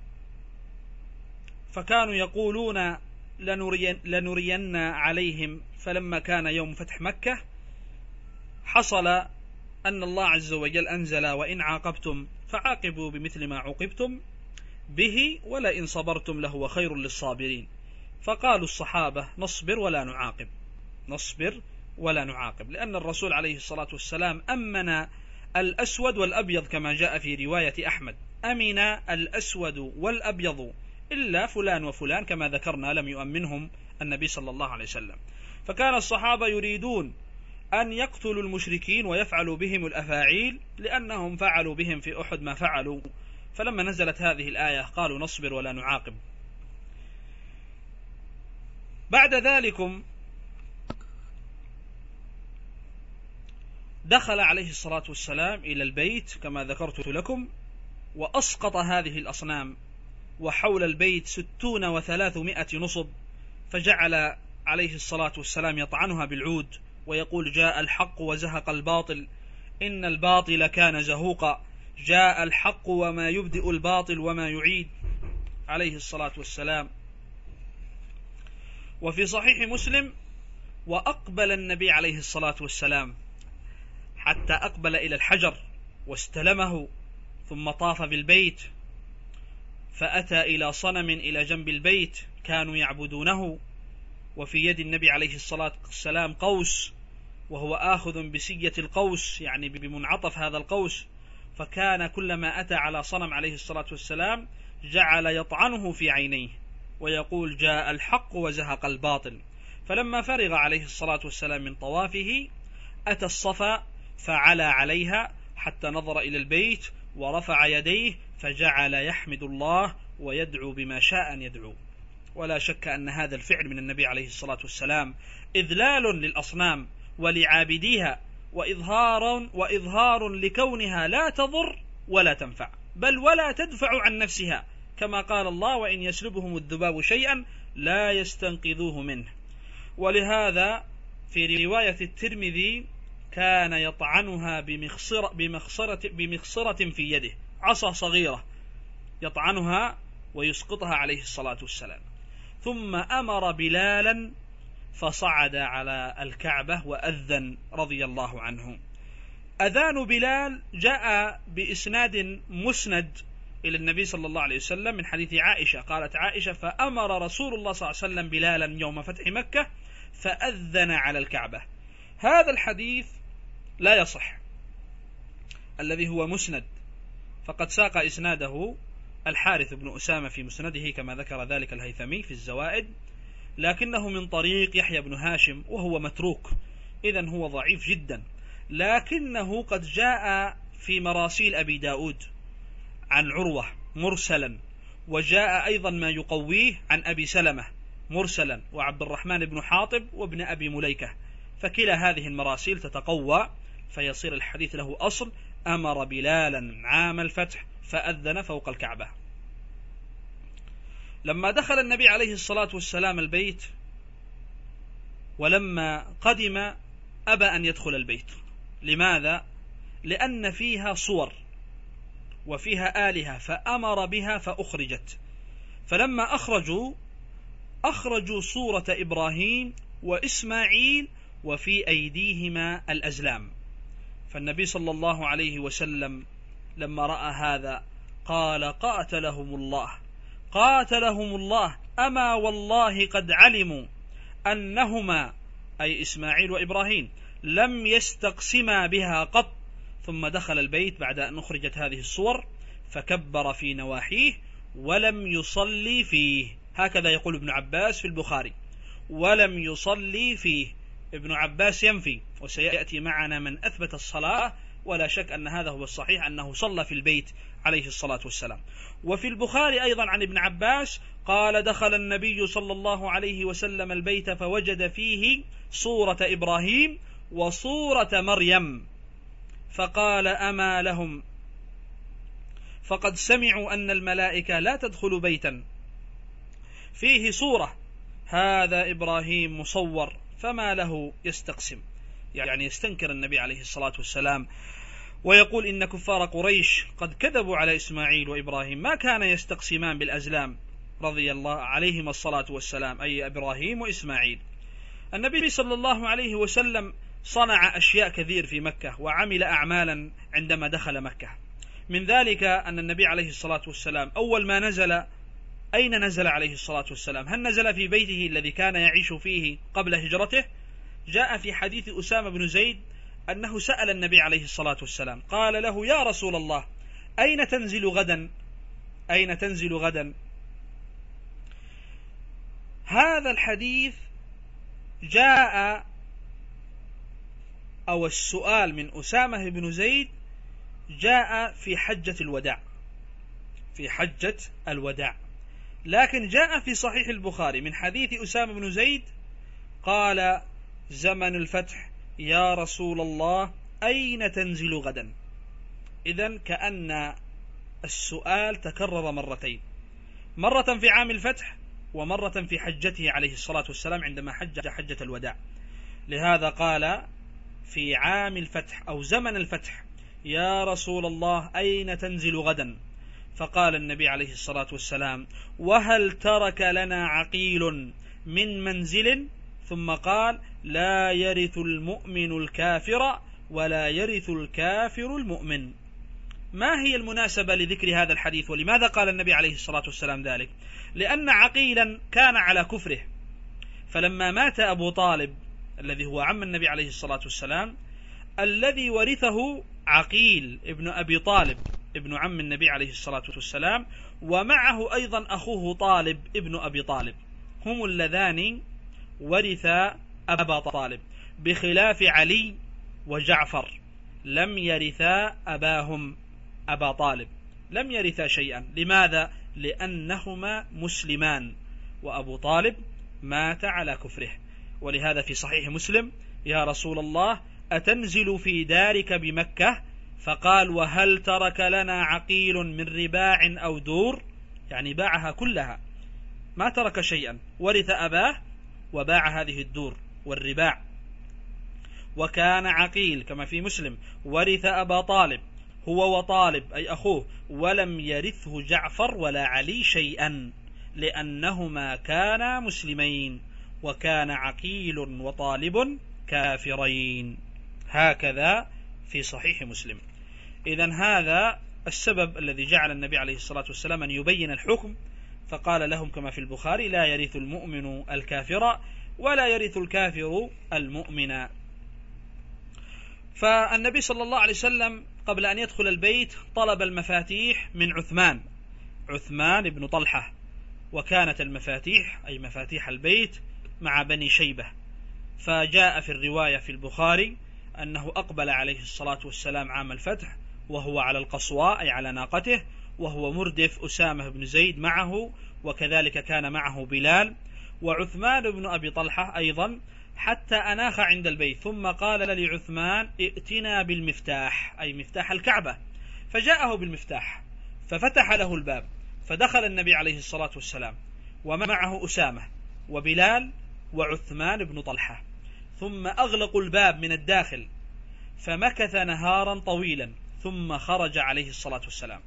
B: فكانوا يقولون لنرين عليهم، فلما كان يوم فتح مكة حصل أن الله عز وجل أنزل وإن عاقبتم فعاقبوا بمثل ما عوقبتم به ولئن صبرتم لهو خير للصابرين، فقالوا الصحابة نصبر ولا نعاقب، نصبر ولا نعاقب، لأن الرسول عليه الصلاة والسلام أمن الأسود والأبيض كما جاء في رواية أحمد، أمن الأسود والأبيض إلا فلان وفلان كما ذكرنا لم يؤمنهم النبي صلى الله عليه وسلم. فكان الصحابة يريدون أن يقتلوا المشركين ويفعلوا بهم الأفاعيل لأنهم فعلوا بهم في أحد ما فعلوا، فلما نزلت هذه الآية قالوا نصبر ولا نعاقب. بعد ذلك دخل عليه الصلاة والسلام إلى البيت كما ذكرت لكم وأسقط هذه الأصنام، وحول البيت 60 و300 نصب، فجعل عليه الصلاة والسلام يطعنها بالعود ويقول جاء الحق وزهق الباطل إن الباطل كان زهوقا، جاء الحق وما يبدئ الباطل وما يعيد عليه الصلاة والسلام. وفي صحيح مسلم وأقبل النبي عليه الصلاة والسلام حتى أقبل إلى الحجر واستلمه، ثم طاف بالبيت فأتى إلى صنم إلى جنب البيت كانوا يعبدونه، وفي يد النبي عليه الصلاة والسلام قوس وهو آخذ بسية القوس يعني بمنعطف هذا القوس، فكان كلما أتى على صنم عليه الصلاة والسلام جعل يطعنه في عينيه ويقول جاء الحق وزهق الباطل. فلما فرغ عليه الصلاة والسلام من طوافه أتى الصفا فعلى عليها حتى نظر إلى البيت ورفع يديه فجعل يحمد الله ويدعو بما شاء أن يدعو. ولا شك أن هذا الفعل من النبي عليه الصلاة والسلام إذلال للأصنام ولعابديها وإظهار لكونها لا تضر ولا تنفع بل ولا تدفع عن نفسها، كما قال الله وإن يسلبهم الذباب شيئا لا يستنقذوه منه. ولهذا في رواية الترمذي كان يطعنها بمخصرة في يده، عصا صغيرة يطعنها ويسقطها عليه الصلاة والسلام. ثم أمر بلالا فصعد على الكعبة وأذن رضي الله عنه. أذان بلال جاء بإسناد مسند إلى النبي صلى الله عليه وسلم من حديث عائشة، قالت عائشة فأمر رسول الله صلى الله عليه وسلم بلالا يوم فتح مكة فأذن على الكعبة. هذا الحديث لا يصح الذي هو مسند، فقد ساق إسناده الحارث بن أسامة في مسنده كما ذكر ذلك الهيثمي في الزوائد، لكنه من طريق يحيى بن هاشم وهو متروك، إذن هو ضعيف جدا، لكنه قد جاء في مراسيل أبي داود عن عروة مرسلا، وجاء أيضا ما يقويه عن أبي سلمة مرسلا وعبد الرحمن بن حاطب وابن أبي مليكة، فكلا هذه المراسيل تتقوى فيصير الحديث له أصل. أمر بلالا عام الفتح فأذن فوق الكعبة. لما دخل النبي عليه الصلاة والسلام البيت ولما قدم أبى أن يدخل البيت. لماذا؟ لأن فيها صور وفيها آلهة فأمر بها فأخرجت، فلما أخرجوا صورة إبراهيم وإسماعيل وفي أيديهما الأزلام، فالنبي صلى الله عليه وسلم لما رأى هذا قال قاتلهم الله أما والله قد علموا أنهما أي إسماعيل وإبراهيم لم يستقسما بها قط. ثم دخل البيت بعد أن أخرجت هذه الصور فكبر في نواحيه ولم يصلي فيه، هكذا يقول ابن عباس في البخاري ولم يصلي فيه، ابن عباس ينفي، وسيأتي معنا من أثبت الصلاة، ولا شك أن هذا هو الصحيح أنه صلى في البيت عليه الصلاة والسلام. وفي البخاري أيضا عن ابن عباس قال: دخل النبي صلى الله عليه وسلم البيت فوجد فيه صورة إبراهيم وصورة مريم، فقال: أما لهم فقد سمعوا أن الملائكة لا تدخل بيتا فيه صورة هذا إبراهيم مصور، فما له يستقسم، يعني يستنكر النبي عليه الصلاة والسلام ويقول إن كفار قريش قد كذبوا على إسماعيل وإبراهيم، ما كان يستقسمان بالأزلام رضي الله عليهم الصلاة والسلام، أي إبراهيم وإسماعيل. النبي صلى الله عليه وسلم صنع أشياء كثير في مكة وعمل أعمالا عندما دخل مكة. من ذلك أن النبي عليه الصلاة والسلام أول ما نزل، أين نزل عليه الصلاة والسلام؟ هل نزل في بيته الذي كان يعيش فيه قبل هجرته؟ جاء في حديث أسامة بن زيد أنه سأل النبي عليه الصلاة والسلام قال له: يا رسول الله أين تنزل غدا؟ أين تنزل غدا؟ هذا الحديث جاء، أو السؤال من أسامة بن زيد جاء في حجة الوداع، في حجة الوداع، لكن جاء في صحيح البخاري من حديث أسامة بن زيد قال: زمن الفتح يا رسول الله أين تنزل غدا؟ إذن كأن السؤال تكرر مرتين، مرة في عام الفتح ومرة في حجته عليه الصلاة والسلام عندما حج حجة الوداع. لهذا قال في عام الفتح أو زمن الفتح: يا رسول الله أين تنزل غدا؟ فقال النبي عليه الصلاة والسلام: وهل ترك لنا عقيل من منزل؟ ثم قال: لا يرث المؤمن الكافر ولا يرث الكافر المؤمن. ما هي المناسبة لذكر هذا الحديث؟ ولماذا قال النبي عليه الصلاة والسلام ذلك؟ لأن عقيلا كان على كفره، فلما مات أبو طالب الذي هو عم النبي عليه الصلاة والسلام، الذي ورثه عقيل ابن أبي طالب ابن عم النبي عليه الصلاة والسلام، ومعه أيضا أخوه طالب ابن أبي طالب، هم اللذان ورثا أبا طالب، بخلاف علي وجعفر لم يرثا أباهم أبا طالب، لم يرثا شيئا. لماذا؟ لأنهما مسلمان وأبو طالب مات على كفره. ولهذا في صحيح مسلم: يا رسول الله أتنزل في دارك بمكة؟ فقال: وهل ترك لنا عقيل من رباع أو دور؟ يعني باعها كلها، ما ترك شيئا، ورث أباه وباع هذه الدور والرباع. وكان عقيل كما في مسلم ورث أبا طالب هو وطالب أي أخوه، ولم يرثه جعفر ولا علي شيئا، لأنهما كانا مسلمين، وكان عقيل وطالب كافرين. هكذا في صحيح مسلم. إذن هذا السبب الذي جعل النبي عليه الصلاة والسلام أن يبين الحكم، فقال لهم كما في البخاري: لا يرث المؤمن الكافر ولا يرث الكافر المؤمن. فالنبي صلى الله عليه وسلم قبل أن يدخل البيت طلب المفاتيح من عثمان بن طلحة، وكانت المفاتيح أي مفاتيح البيت مع بني شيبة. فجاء في الرواية في البخاري أنه أقبل عليه الصلاة والسلام عام الفتح وهو على القصواء أي على ناقته، وهو مردف أسامة بن زيد معه، وكذلك كان معه بلال وعثمان بن أبي طلحة أيضا، حتى أناخ عند البيت، ثم قال لعثمان: ائتنا بالمفتاح أي مفتاح الكعبة. فجاءه بالمفتاح ففتح له الباب، فدخل النبي عليه الصلاة والسلام ومعه أسامة وبلال وعثمان بن طلحة، ثم أغلقوا الباب من الداخل، فمكث نهارا طويلا ثم خرج عليه الصلاة والسلام.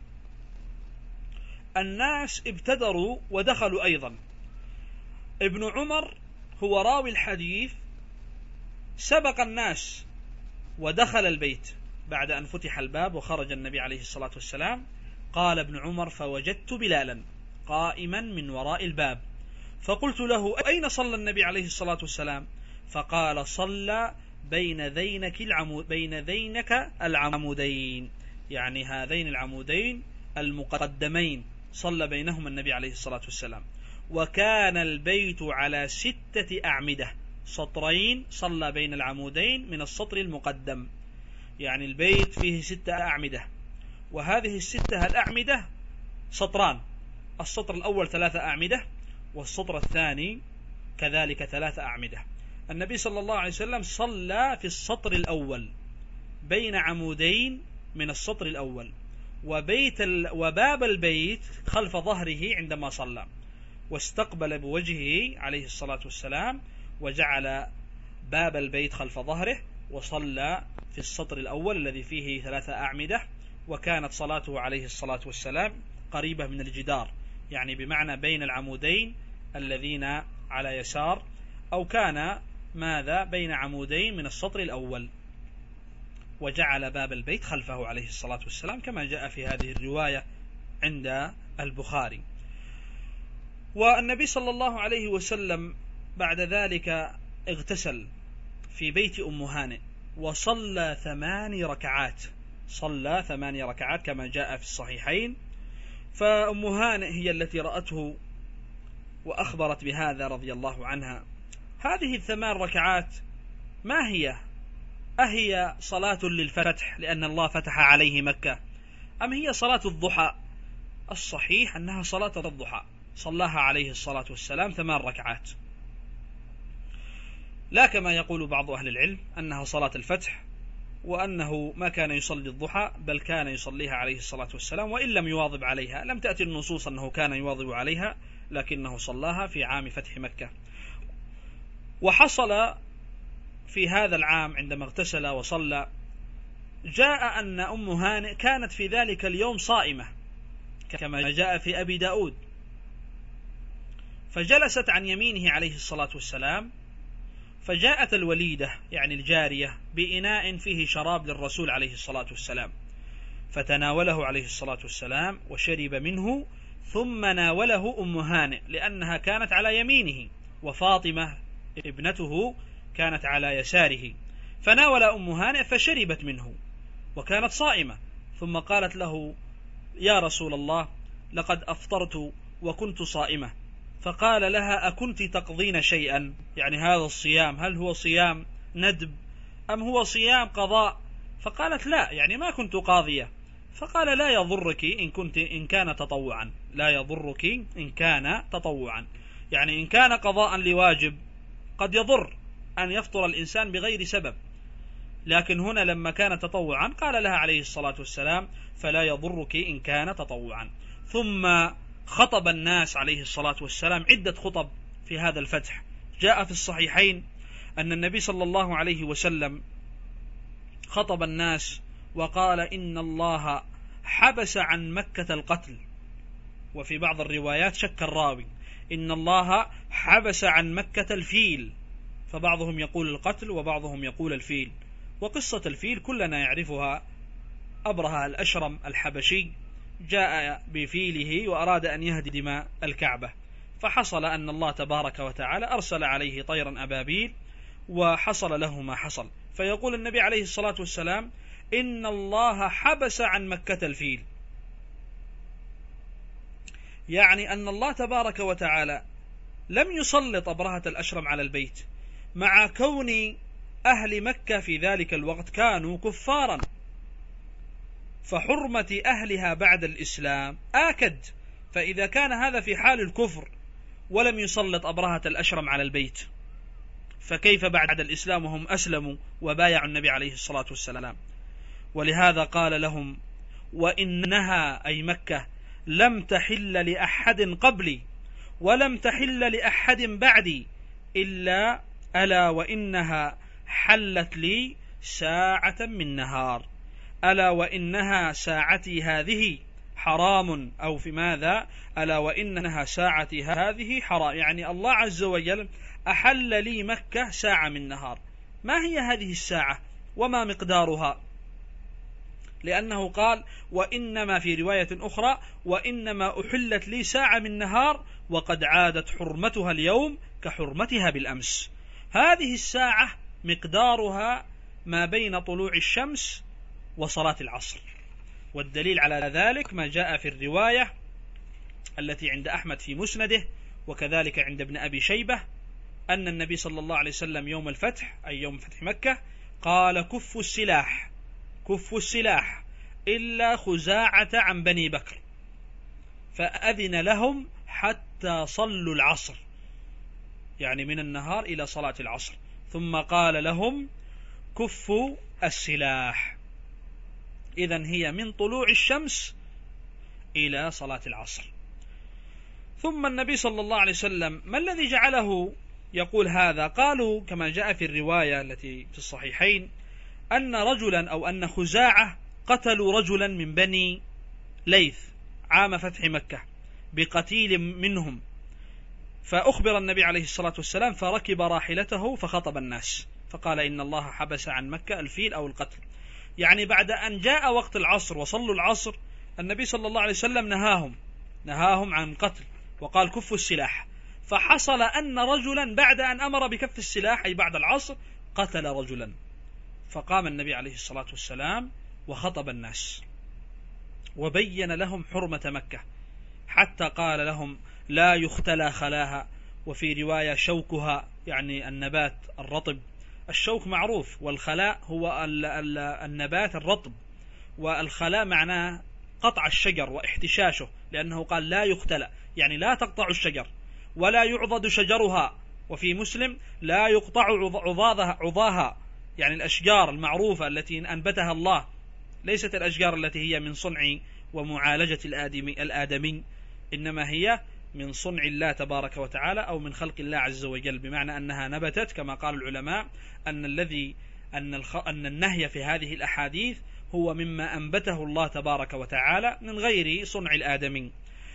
B: الناس ابتدروا ودخلوا أيضا. ابن عمر هو راوي الحديث سبق الناس ودخل البيت بعد أن فتح الباب وخرج النبي عليه الصلاة والسلام. قال ابن عمر: فوجدت بلالا قائما من وراء الباب، فقلت له: أين صلى النبي عليه الصلاة والسلام؟ فقال: صلى بين ذينك العمودين، يعني هذين العمودين المقدمين، صلى بينهما النبي عليه الصلاة والسلام. وكان البيت على 6 أعمدة، سطرين صلى بين العمودين من السطر المقدم. يعني البيت فيه 6 أعمدة، وهذه ال6 الأعمدة سطران، السطر الأول 3 أعمدة، والسطر الثاني كذلك 3 أعمدة. النبي صلى الله عليه وسلم صلى في السطر الأول بين عمودين من السطر الأول، وباب البيت خلف ظهره عندما صلى، واستقبل بوجهه عليه الصلاة والسلام، وجعل باب البيت خلف ظهره، وصلى في السطر الأول الذي فيه 3 أعمدة. وكانت صلاته عليه الصلاة والسلام قريبة من الجدار، يعني بمعنى بين العمودين الذين على يسار، أو كان ماذا بين عمودين من السطر الأول، وجعل باب البيت خلفه عليه الصلاة والسلام كما جاء في هذه الرواية عند البخاري. والنبي صلى الله عليه وسلم بعد ذلك اغتسل في بيت أم هانئ وصلى 8 ركعات، صلى 8 ركعات كما جاء في الصحيحين. فأم هانئ هي التي رأته وأخبرت بهذا رضي الله عنها. هذه ال8 ركعات ما هي؟ أهي صلاة للفتح لأن الله فتح عليه مكة، أم هي صلاة الضحى؟ الصحيح أنها صلاة الضحى، صلاها عليه الصلاة والسلام 8 ركعات، لا كما يقول بعض أهل العلم أنها صلاة الفتح، وأنه ما كان يصلي الضحى بل كان يصليها عليه الصلاة والسلام، وإن لم يواظب عليها. لم تأتي النصوص أنه كان يواظب عليها، لكنه صلاها في عام فتح مكة. وحصل في هذا العام عندما اغتسل وصلى، جاء أن أم هانئ كانت في ذلك اليوم صائمة كما جاء في أبي داود، فجلست عن يمينه عليه الصلاة والسلام، فجاءت الوليدة يعني الجارية بإناء فيه شراب للرسول عليه الصلاة والسلام، فتناوله عليه الصلاة والسلام وشرب منه، ثم ناوله أم هانئ لأنها كانت على يمينه، وفاطمة ابنته كانت على يساره، فناول أم هانئ فشربت منه وكانت صائمة. ثم قالت له: يا رسول الله، لقد أفطرت وكنت صائمة. فقال لها: أكنت تقضين شيئا؟ يعني هذا الصيام هل هو صيام ندب أم هو صيام قضاء؟ فقالت: لا، يعني ما كنت قاضية. فقال: لا يضرك إن كان تطوعا، لا يضرك إن كان تطوعا، يعني إن كان قضاء لواجب قد يضر أن يفطر الإنسان بغير سبب، لكن هنا لما كان تطوعا قال لها عليه الصلاة والسلام: فلا يضرك إن كان تطوعا. ثم خطب الناس عليه الصلاة والسلام عدة خطب في هذا الفتح. جاء في الصحيحين أن النبي صلى الله عليه وسلم خطب الناس وقال: إن الله حبس عن مكة القتل، وفي بعض الروايات شك الراوي إن الله حبس عن مكة الفيل، فبعضهم يقول القتل وبعضهم يقول الفيل. وقصة الفيل كلنا يعرفها، أبرهة الأشرم الحبشي جاء بفيله وأراد أن يهدم الكعبة، فحصل أن الله تبارك وتعالى أرسل عليه طيرا أبابيل وحصل له ما حصل. فيقول النبي عليه الصلاة والسلام: إن الله حبس عن مكة الفيل، يعني أن الله تبارك وتعالى لم يسلط أبرهة الأشرم على البيت، مع كون أهل مكة في ذلك الوقت كانوا كفارا، فحرمة أهلها بعد الإسلام آكد. فإذا كان هذا في حال الكفر ولم يسلط أبرهة الأشرم على البيت، فكيف بعد الإسلام وهم أسلموا وبايعوا النبي عليه الصلاة والسلام؟ ولهذا قال لهم: وإنها أي مكة لم تحل لأحد قبلي ولم تحل لأحد بعدي ألا وإنها حلت لي ساعة من نهار، ألا وإنها ساعتي هذه حرام، أو في ماذا؟ ألا وإنها ساعتي هذه حرام، يعني الله عز وجل أحل لي مكة ساعة من نهار. ما هي هذه الساعة وما مقدارها؟ لأنه قال: وإنما في رواية أخرى: وإنما أحلت لي ساعة من نهار وقد عادت حرمتها اليوم كحرمتها بالأمس. هذه الساعة مقدارها ما بين طلوع الشمس وصلاة العصر، والدليل على ذلك ما جاء في الرواية التي عند أحمد في مسنده، وكذلك عند ابن أبي شيبة، أن النبي صلى الله عليه وسلم يوم الفتح أي يوم فتح مكة قال كفوا السلاح، كفوا السلاح إلا خزاعة عن بني بكر، فأذن لهم حتى صلوا العصر، يعني من النهار إلى صلاة العصر، ثم قال لهم كفوا السلاح. إذن هي من طلوع الشمس إلى صلاة العصر. ثم النبي صلى الله عليه وسلم ما الذي جعله يقول هذا؟ قالوا كما جاء في الرواية التي في الصحيحين أن رجلا أو أن خزاعة قتلوا رجلا من بني ليث عام فتح مكة بقتيل منهم، فأخبر النبي عليه الصلاة والسلام فركب راحلته فخطب الناس فقال إن الله حبس عن مكة الفيل أو القتل، يعني بعد أن جاء وقت العصر وصلوا العصر النبي صلى الله عليه وسلم نهاهم عن القتل وقال كفوا السلاح. فحصل أن رجلا بعد أن أمر بكف السلاح أي بعد العصر قتل رجلا، فقام النبي عليه الصلاة والسلام وخطب الناس وبين لهم حرمة مكة، حتى قال لهم لا يختلى خلاها، وفي رواية شوكها يعني النبات الرطب، الشوك معروف والخلاء هو النبات الرطب، والخلاء معناه قطع الشجر واحتشاشه، لأنه قال لا يختلى يعني لا تقطع الشجر ولا يعضد شجرها، وفي مسلم لا يقطع عضاها يعني الأشجار المعروفة التي أنبتها الله، ليست الأشجار التي هي من صنع ومعالجة الآدمي، إنما هي من صنع الله تبارك وتعالى أو من خلق الله عز وجل، بمعنى أنها نبتت كما قال العلماء أن النهي في هذه الأحاديث هو مما أنبته الله تبارك وتعالى من غير صنع الآدمي.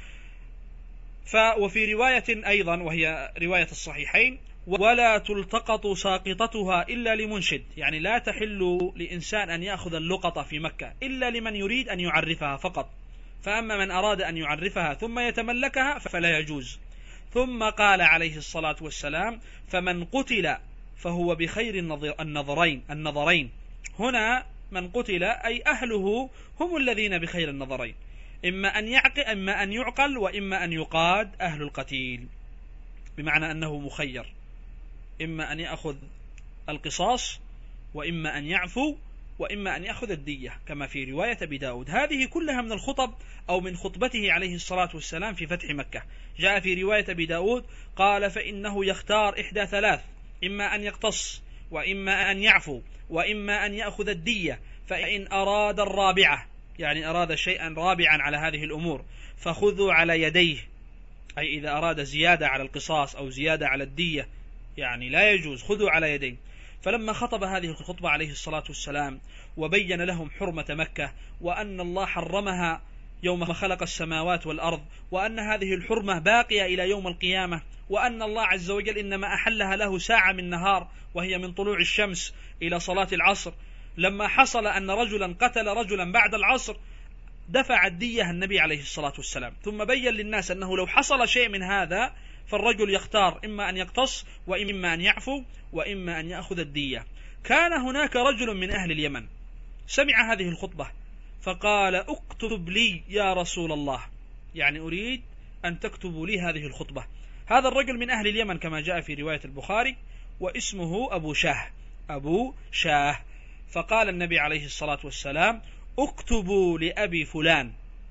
B: وفي رواية أيضا وهي رواية الصحيحين ولا تلتقط ساقطتها إلا لمنشد، يعني لا تحل لإنسان أن يأخذ اللقطة في مكة إلا لمن يريد أن يعرفها فقط، فأما من أراد أن يعرفها ثم يتملكها فلا يجوز. ثم قال عليه الصلاة والسلام فمن قتل فهو بخير النظرين، هنا من قتل أي أهله هم الذين بخير النظرين، إما أن يعقل وإما أن يقاد أهل القتيل، بمعنى أنه مخير، إما أن يأخذ القصاص وإما أن يعفو وإما أن يأخذ الدية كما في رواية أبي داود. هذه كلها من الخطب أو من خطبته عليه الصلاة والسلام في فتح مكة. جاء في رواية أبي داود قال فإنه يختار إحدى ثلاث، إما أن يقتص وإما أن يعفو وإما أن يأخذ الدية، فإن أراد الرابعة يعني أراد شيئا رابعا على هذه الأمور فخذوا على يديه، أي إذا أراد زيادة على القصاص أو زيادة على الدية يعني لا يجوز، خذوا على يديه. فلما خطب هذه الخطبة عليه الصلاة والسلام وبين لهم حرمة مكة وأن الله حرمها يوم خلق السماوات والأرض، وأن هذه الحرمة باقية إلى يوم القيامة، وأن الله عز وجل إنما أحلها له ساعة من نهار وهي من طلوع الشمس إلى صلاة العصر، لما حصل أن رجلا قتل رجلا بعد العصر دفع الدية النبي عليه الصلاة والسلام، ثم بين للناس أنه لو حصل شيء من هذا فالرجل يختار إما أن يقتص وإما أن يعفو وإما أن يأخذ الدية. كان هناك رجل من أهل اليمن سمع هذه الخطبة فقال اكتب لي يا رسول الله، يعني أريد أن تكتبوا لي هذه الخطبة. هذا الرجل من أهل اليمن كما جاء في رواية البخاري واسمه أبو شاه. فقال النبي عليه الصلاة والسلام اكتبوا لأبي فلان،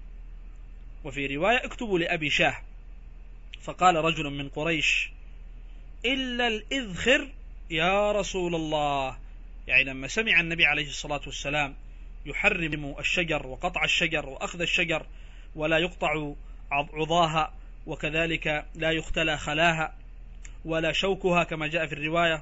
B: وفي رواية اكتبوا لأبي شاه. فقال رجل من قريش إلا الإذخر يا رسول الله، يعني لما سمع النبي عليه الصلاة والسلام يحرم الشجر وقطع الشجر وأخذ الشجر ولا يقطع عضاها وكذلك لا يختلى خلاها ولا شوكها كما جاء في الرواية،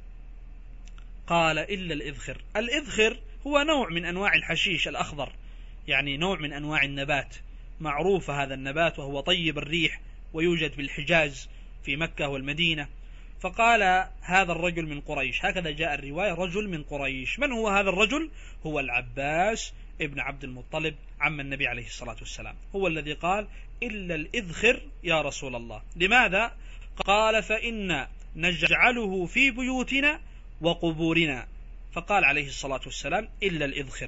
B: قال إلا الإذخر. الإذخر هو نوع من أنواع الحشيش الأخضر، يعني نوع من أنواع النبات، معروف هذا النبات وهو طيب الريح ويوجد بالحجاز في مكة والمدينة. فقال هذا الرجل من قريش، هكذا جاء الرواية رجل من قريش. من هو هذا الرجل؟ هو العباس ابن عبد المطلب عم النبي عليه الصلاة والسلام، هو الذي قال إلا الإذخر يا رسول الله. لماذا؟ قال فإن نجعله في بيوتنا وقبورنا. فقال عليه الصلاة والسلام إلا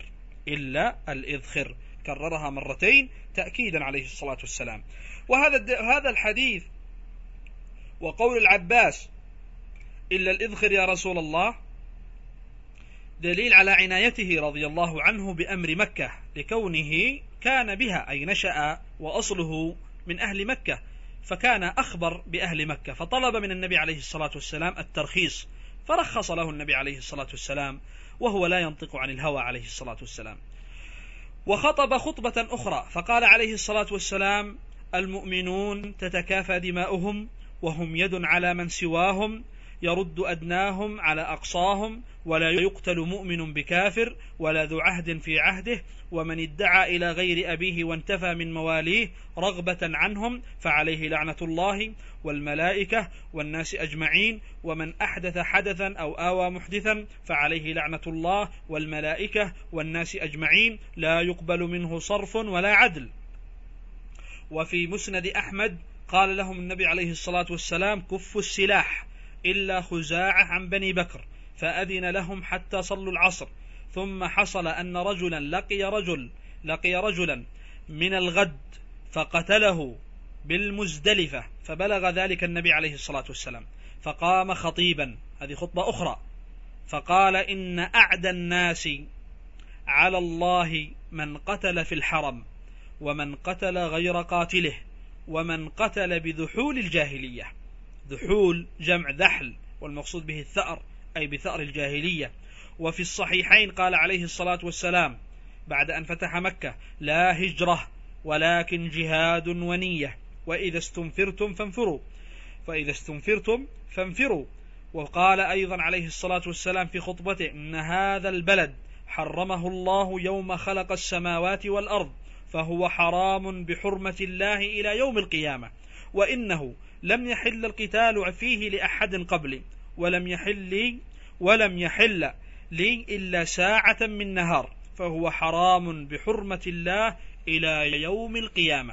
B: الإذخر، كررها مرتين تأكيدا عليه الصلاة والسلام. وهذا الحديث وقول العباس إلا الإذخر يا رسول الله، دليل على عنايته رضي الله عنه بأمر مكة لكونه كان بها، أي نشأ وأصله من أهل مكة، فكان أخبر بأهل مكة، فطلب من النبي عليه الصلاة والسلام الترخيص، فرخص له النبي عليه الصلاة والسلام، وهو لا ينطق عن الهوى عليه الصلاة والسلام. وخطب خطبة أخرى فقال عليه الصلاة والسلام: المؤمنون تتكافى دماؤهم، وهم يد على من سواهم، يرد أدناهم على أقصاهم، ولا يقتل مؤمن بكافر ولا ذو عهد في عهده، ومن ادعى إلى غير أبيه وانتفى من مواليه رغبة عنهم فعليه لعنة الله والملائكة والناس أجمعين، ومن أحدث حدثا أو آوى محدثا فعليه لعنة الله والملائكة والناس أجمعين، لا يقبل منه صرف ولا عدل. وفي مسند أحمد قال لهم النبي عليه الصلاة والسلام: كفوا السلاح إلا خزاعة عن بني بكر، فأذن لهم حتى صلوا العصر، ثم حصل أن رجلا لقي رجلا من الغد فقتله بالمزدلفة، فبلغ ذلك النبي عليه الصلاة والسلام، فقام خطيبا، هذه خطبة أخرى، فقال: إن أعدى الناس على الله من قتل في الحرم، ومن قتل غير قاتله، ومن قتل بذحول الجاهلية. ذحول جمع ذحل، والمقصود به الثأر، أي بثأر الجاهلية. وفي الصحيحين قال عليه الصلاة والسلام بعد أن فتح مكة: لا هجرة ولكن جهاد ونية، وإذا استنفرتم فانفروا. وقال أيضا عليه الصلاة والسلام في خطبته: إن هذا البلد حرمه الله يوم خلق السماوات والأرض، فهو حرام بحرمة الله إلى يوم القيامة، وإنه لم يحل القتال فيه لأحد قبلي، ولم يحل لي إلا ساعة من نهار، فهو حرام بحرمة الله إلى يوم القيامة.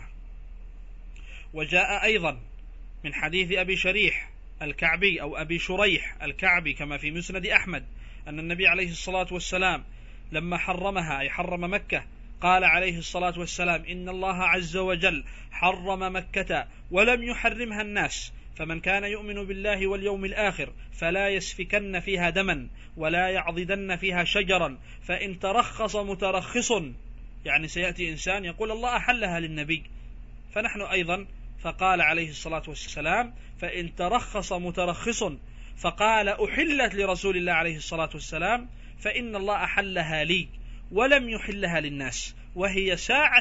B: وجاء أيضا من حديث أبي شريح الكعبي أو أبي شريح الكعبي كما في مسند أحمد أن النبي عليه الصلاة والسلام لما حرمها، أي حرم مكة، قال عليه الصلاة والسلام: إن الله عز وجل حرم مكة ولم يحرمها الناس، فمن كان يؤمن بالله واليوم الآخر فلا يسفكن فيها دما ولا يعضدن فيها شجرا، فإن ترخص مترخص، يعني سيأتي إنسان يقول الله أحلها للنبي، فنحن أيضا، فقال عليه الصلاة والسلام: فإن ترخص مترخص فقال أحلت لرسول الله عليه الصلاة والسلام، فإن الله أحلها لي ولم يحلها للناس، وهي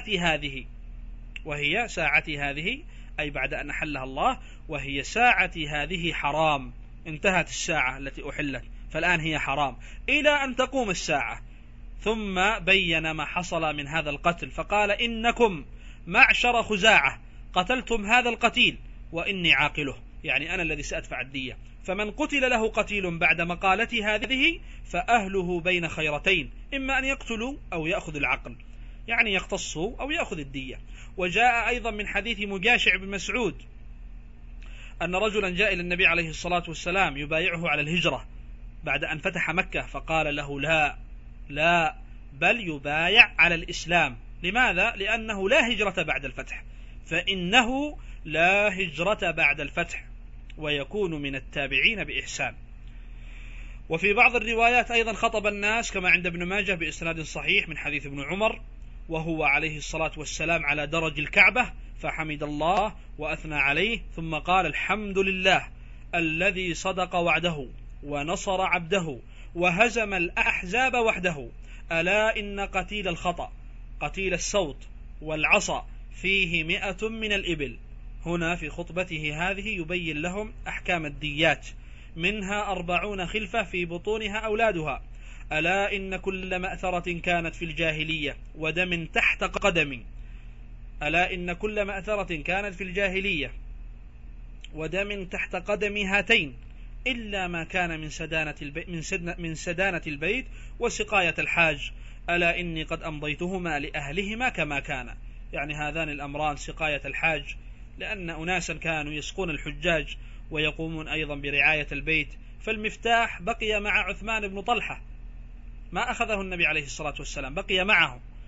B: ساعتي هذه، أي بعد أن أحلها الله، وهي ساعتي هذه حرام، انتهت الساعة التي أحلت، فالآن هي حرام إلى أن تقوم الساعة. ثم بين ما حصل من هذا القتل، فقال: إنكم معشر خزاعة قتلتم هذا القتيل وإني عاقله، يعني أنا الذي سأدفع الدية، فمن قتل له قتيل بعد مقالتي هذه فأهله بين خيرتين، إما أن يقتلوا أو يأخذ العقل، يعني يقتصوا أو يأخذ الدية. وجاء أيضا من حديث مجاشع بن مسعود أن رجلا جاء إلى النبي عليه الصلاة والسلام يبايعه على الهجرة بعد أن فتح مكة، فقال له: لا بل يبايع على الإسلام. لماذا؟ لأنه لا هجرة بعد الفتح، فإنه لا هجرة بعد الفتح، ويكون من التابعين بإحسان. وفي بعض الروايات أيضا خطب الناس كما عند ابن ماجه بإسناد صحيح من حديث ابن عمر، وهو عليه الصلاة والسلام على درج الكعبة، فحمد الله وأثنى عليه، ثم قال: الحمد لله الذي صدق وعده ونصر عبده وهزم الأحزاب وحده، ألا إن قتيل الخطأ قتيل الصوت والعصا فيه 100 من الإبل. هنا في خطبته هذه يبين لهم أحكام الديات، منها 40 خلفة في بطونها أولادها. ألا إن كل مأثرة كانت في الجاهلية ودم تحت قدم، ألا إن كل مأثرة كانت في الجاهلية ودم تحت قدم هاتين إلا ما كان من سدانة البيت وسقاية الحاج، ألا إني قد أمضيتهما لأهلهما كما كان، يعني هذان الأمران سقاية الحاج، لأن أناسا كانوا يسقون الحجاج ويقومون أيضا برعاية البيت، فالمفتاح بقي مع عثمان بن طلحة، ما أخذه النبي عليه الصلاة والسلام، بقي معه،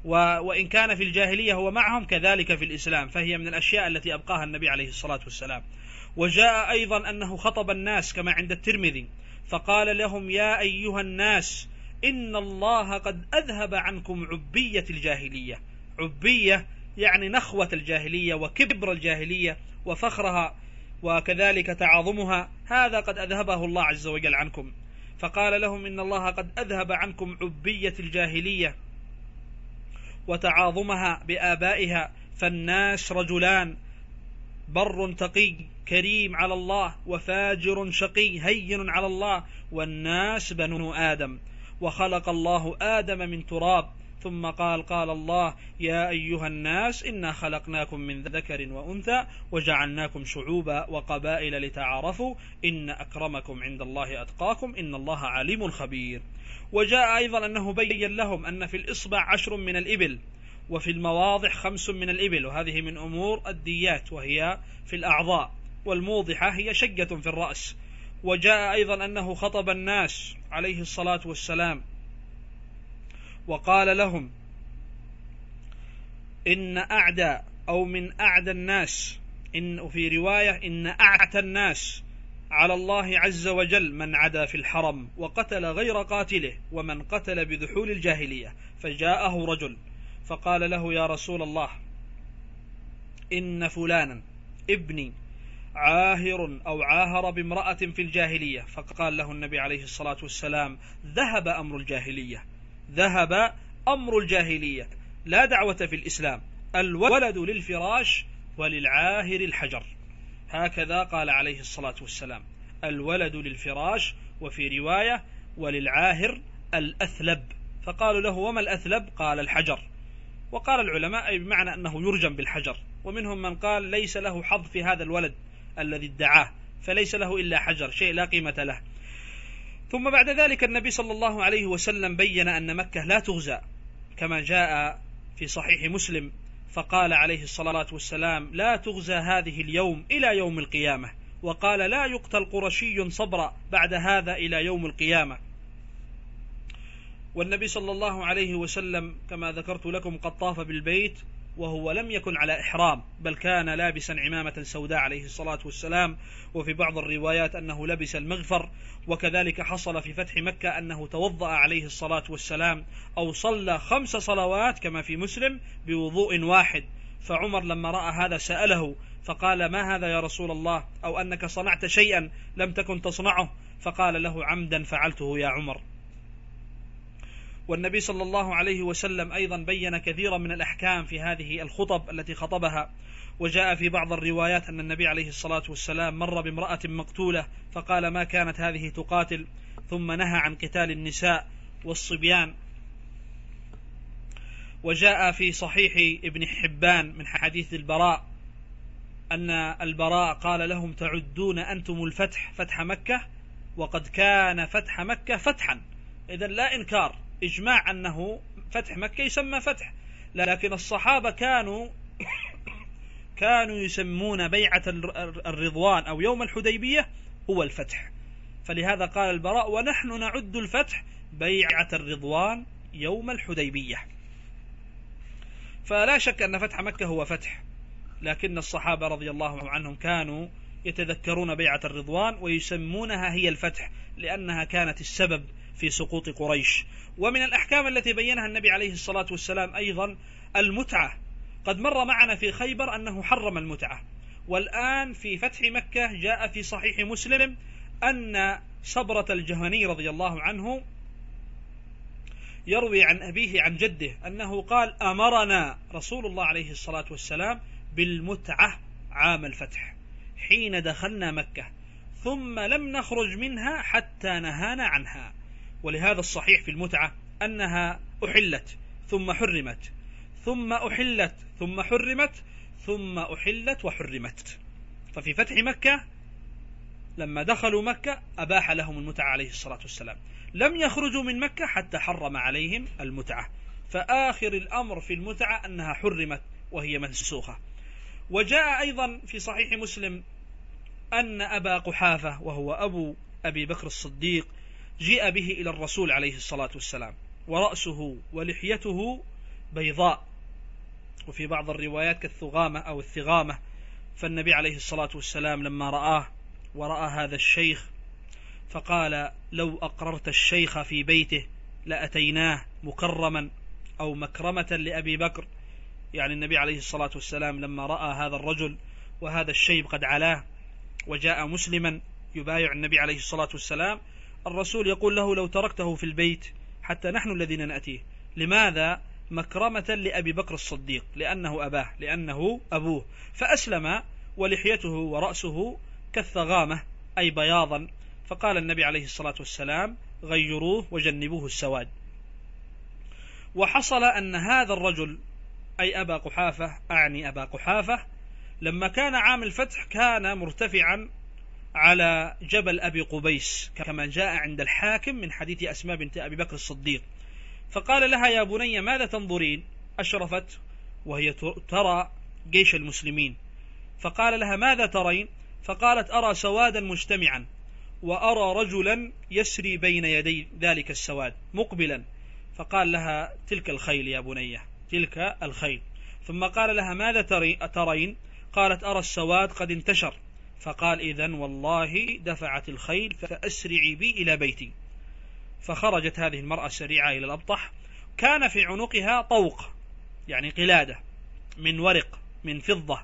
B: وإن كان في الجاهلية هو معهم كذلك في الإسلام، فهي من الأشياء التي أبقاها النبي عليه الصلاة والسلام. وجاء أيضا أنه خطب الناس كما عند الترمذي فقال لهم: يا أيها الناس إن الله قد أذهب عنكم عبية الجاهلية. عبية يعني نخوة الجاهلية وكبر الجاهلية وفخرها وكذلك تعاظمها، هذا قد أذهبه الله عز وجل عنكم. فقال لهم: إن الله قد أذهب عنكم عبية الجاهلية وتعاظمها بآبائها، فالناس رجلان: بر تقي كريم على الله، وفاجر شقي هين على الله، والناس بنو آدم. وخلق الله آدم من تراب، ثم قال الله: يا أيها الناس إنا خلقناكم من ذكر وأنثى وجعلناكم شعوبا وقبائل لتعارفوا إن أكرمكم عند الله أتقاكم إن الله عليم خبير. وجاء أيضا أنه بين لهم أن في الإصبع 10 من الإبل، وفي المواضع 5 من الإبل، وهذه من أمور الديات وهي في الأعضاء، والموضحة هي شجة في الرأس. وجاء أيضا أنه خطب الناس عليه الصلاة والسلام وقال لهم: إن أعدى أو من أعدى الناس، إن في رواية إن أعتى الناس على الله عز وجل من عدا في الحرم وقتل غير قاتله ومن قتل بذحول الجاهلية. فجاءه رجل فقال له: يا رسول الله، إن فلانا ابني عاهر أو عاهر بامرأة في الجاهلية. فقال له النبي عليه الصلاة والسلام: ذهب أمر الجاهلية، ذهب أمر الجاهلية، لا دعوة في الإسلام، الولد للفراش وللعاهر الحجر. هكذا قال عليه الصلاة والسلام: الولد للفراش، وفي رواية وللعاهر الأثلب. فقالوا له: وما الأثلب؟ قال: الحجر. وقال العلماء أي بمعنى أنه يرجم بالحجر، ومنهم من قال ليس له حظ في هذا الولد الذي ادعاه، فليس له إلا حجر، شيء لا قيمة له. ثم بعد ذلك النبي صلى الله عليه وسلم بين أن مكة لا تغزى كما جاء في صحيح مسلم، فقال عليه الصلاة والسلام: لا تغزى هذه اليوم إلى يوم القيامة، وقال: لا يقتل قرشي صبرا بعد هذا إلى يوم القيامة. والنبي صلى الله عليه وسلم كما ذكرت لكم قد طاف بالبيت وهو لم يكن على إحرام، بل كان لابسا عمامة سوداء عليه الصلاة والسلام، وفي بعض الروايات أنه لبس المغفر. وكذلك حصل في فتح مكة أنه توضأ عليه الصلاة والسلام أو صلى 5 صلوات كما في مسلم بوضوء واحد. فعمر لما رأى هذا سأله فقال: ما هذا يا رسول الله؟ أو أنك صنعت شيئا لم تكن تصنعه؟ فقال له: عمدا فعلته يا عمر. والنبي صلى الله عليه وسلم أيضا بين كثيرا من الأحكام في هذه الخطب التي خطبها. وجاء في بعض الروايات أن النبي عليه الصلاة والسلام مر بامرأة مقتولة فقال: ما كانت هذه تقاتل؟ ثم نهى عن قتال النساء والصبيان. وجاء في صحيح ابن حبان من حديث البراء أن البراء قال لهم: تعدون أنتم الفتح فتح مكة، وقد كان فتح مكة فتحا. إذن لا إنكار، إجماع أنه فتح مكة يسمى فتح، لكن الصحابة كانوا يسمون بيعة الرضوان أو يوم الحديبية هو الفتح. فلهذا قال البراء: ونحن نعد الفتح بيعة الرضوان يوم الحديبية. فلا شك أن فتح مكة هو فتح، لكن الصحابة رضي الله عنهم كانوا يتذكرون بيعة الرضوان ويسمونها هي الفتح، لأنها كانت السبب في سقوط قريش. ومن الأحكام التي بينها النبي عليه الصلاة والسلام أيضا المتعة. قد مر معنا في خيبر أنه حرم المتعة، والآن في فتح مكة جاء في صحيح مسلم أن صبرة الجهني رضي الله عنه يروي عن أبيه عن جده أنه قال: أمرنا رسول الله عليه الصلاة والسلام بالمتعة عام الفتح حين دخلنا مكة، ثم لم نخرج منها حتى نهانا عنها. ولهذا الصحيح في المتعة أنها أحلت ثم حرمت، ثم أحلت ثم حرمت، ثم أحلت وحرمت. ففي فتح مكة لما دخلوا مكة أباح لهم المتعة عليه الصلاة والسلام، لم يخرجوا من مكة حتى حرم عليهم المتعة. فآخر الأمر في المتعة أنها حرمت وهي منسوخة. وجاء أيضا في صحيح مسلم أن أبا قحافة وهو أبو أبي بكر الصديق جيء به إلى الرسول عليه الصلاة والسلام، ورأسه ولحيته بيضاء، وفي بعض الروايات كالثغامة أو الثغامة. فالنبي عليه الصلاة والسلام لما رآه ورأى هذا الشيخ فقال: لو أقررت الشيخ في بيته لأتيناه مكرما أو مكرمة لأبي بكر. يعني النبي عليه الصلاة والسلام لما رأى هذا الرجل وهذا الشيب قد علاه وجاء مسلما يبايع النبي عليه الصلاة والسلام، الرسول يقول له: لو تركته في البيت حتى نحن الذين نأتيه. لماذا؟ مكرمة لأبي بكر الصديق، لأنه أبوه. فأسلم ولحيته ورأسه كالثغامة أي بياضا. فقال النبي عليه الصلاة والسلام: غيروه وجنبوه السواد. وحصل أن هذا الرجل أي أبا قحافة، أعني أبا قحافة، لما كان عام الفتح كان مرتفعا على جبل أبي قبيس كما جاء عند الحاكم من حديث أسماء بنت أبي بكر الصديق. فقال لها: يا بني ماذا تنظرين؟ أشرفت وهي ترى جيش المسلمين. فقال لها: ماذا ترين؟ فقالت: أرى سوادا مجتمعا، وأرى رجلا يسري بين يدي ذلك السواد مقبلا. فقال لها: تلك الخيل يا بنية، تلك الخيل. ثم قال لها: ماذا ترين؟ قالت: أرى السواد قد انتشر. فقال: إذن والله دفعت الخيل فأسرعي بي إلى بيتي. فخرجت هذه المرأة سريعة إلى الأبطح، كان في عنقها طوق يعني قلادة من ورق من فضة.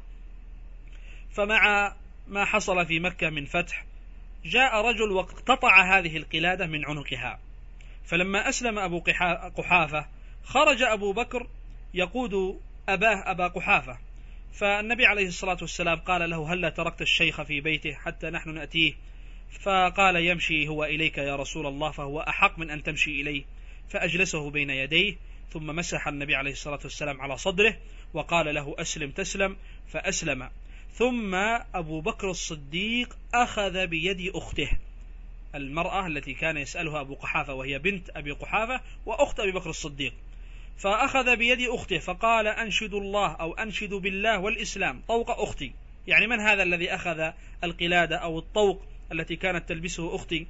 B: فمع ما حصل في مكة من فتح جاء رجل واقتطع هذه القلادة من عنقها. فلما أسلم أبو قحافة خرج أبو بكر يقود أبا قحافة. فالنبي عليه الصلاة والسلام قال له: هل تركت الشيخ في بيته حتى نحن نأتيه؟ فقال: يمشي هو إليك يا رسول الله، فهو أحق من أن تمشي إليه. فأجلسه بين يديه، ثم مسح النبي عليه الصلاة والسلام على صدره وقال له: أسلم تسلم. فأسلم. ثم أبو بكر الصديق أخذ بيد أخته، المرأة التي كان يسألها أبو قحافة، وهي بنت أبي قحافة وأخت أبي بكر الصديق. فأخذ بيد أخته فقال: أنشد الله أو أنشد بالله والإسلام طوق أختي. يعني من هذا الذي أخذ القلادة أو الطوق التي كانت تلبسه أختي؟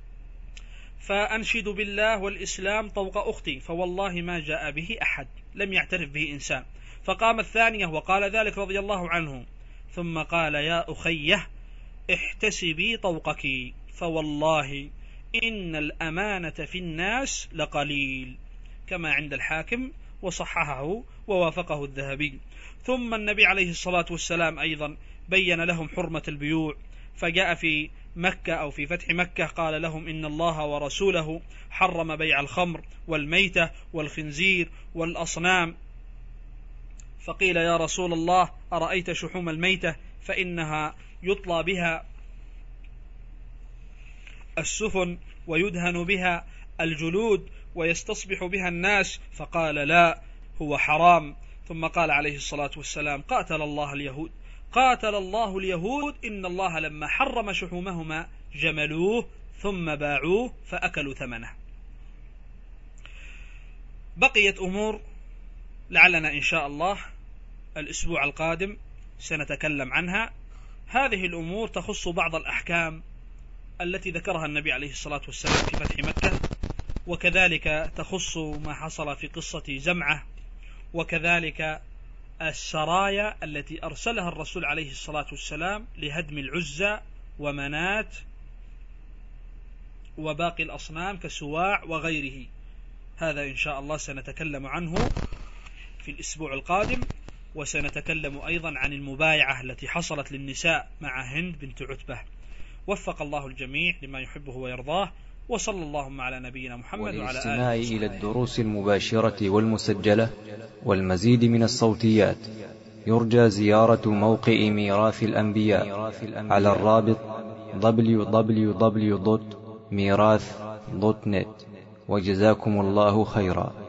B: فأنشد بالله والإسلام طوق أختي، فوالله ما جاء به أحد، لم يعترف به إنسان. فقام الثانية وقال ذلك رضي الله عنه، ثم قال: يا أخيه احتسبي طوقك، فوالله إن الأمانة في الناس لقليل، كما عند الحاكم وصححه ووافقه الذهبي. ثم النبي عليه الصلاة والسلام أيضا بين لهم حرمة البيوع، فجاء في مكة أو في فتح مكة قال لهم: إن الله ورسوله حرم بيع الخمر والميتة والخنزير والأصنام. فقيل: يا رسول الله أرأيت شحوم الميتة؟ فإنها يطلى بها السفن ويدهن بها الجلود ويستصبح بها الناس. فقال: لا، هو حرام. ثم قال عليه الصلاة والسلام: قاتل الله اليهود، إن الله لما حرم شحومهما جملوه ثم باعوه فأكلوا ثمنه. بقيت أمور لعلنا إن شاء الله الأسبوع القادم سنتكلم عنها. هذه الأمور تخص بعض الأحكام التي ذكرها النبي عليه الصلاة والسلام في فتح مكة، وكذلك تخص ما حصل في قصة زمعة، وكذلك السرايا التي أرسلها الرسول عليه الصلاة والسلام لهدم العزى ومنات وباقي الأصنام كسواع وغيره. هذا إن شاء الله سنتكلم عنه في الأسبوع القادم. وسنتكلم أيضا عن المبايعة التي حصلت للنساء مع هند بنت عتبة. وفق الله الجميع لما يحبه ويرضاه، وصلى اللهم على نبينا محمد وعلى آله وصحبه.
A: والاستماع إلى الدروس المباشرة والمسجلة والمزيد من الصوتيات يرجى زيارة موقع ميراث الأنبياء على الرابط www.mirath.net. وجزاكم الله خيرا.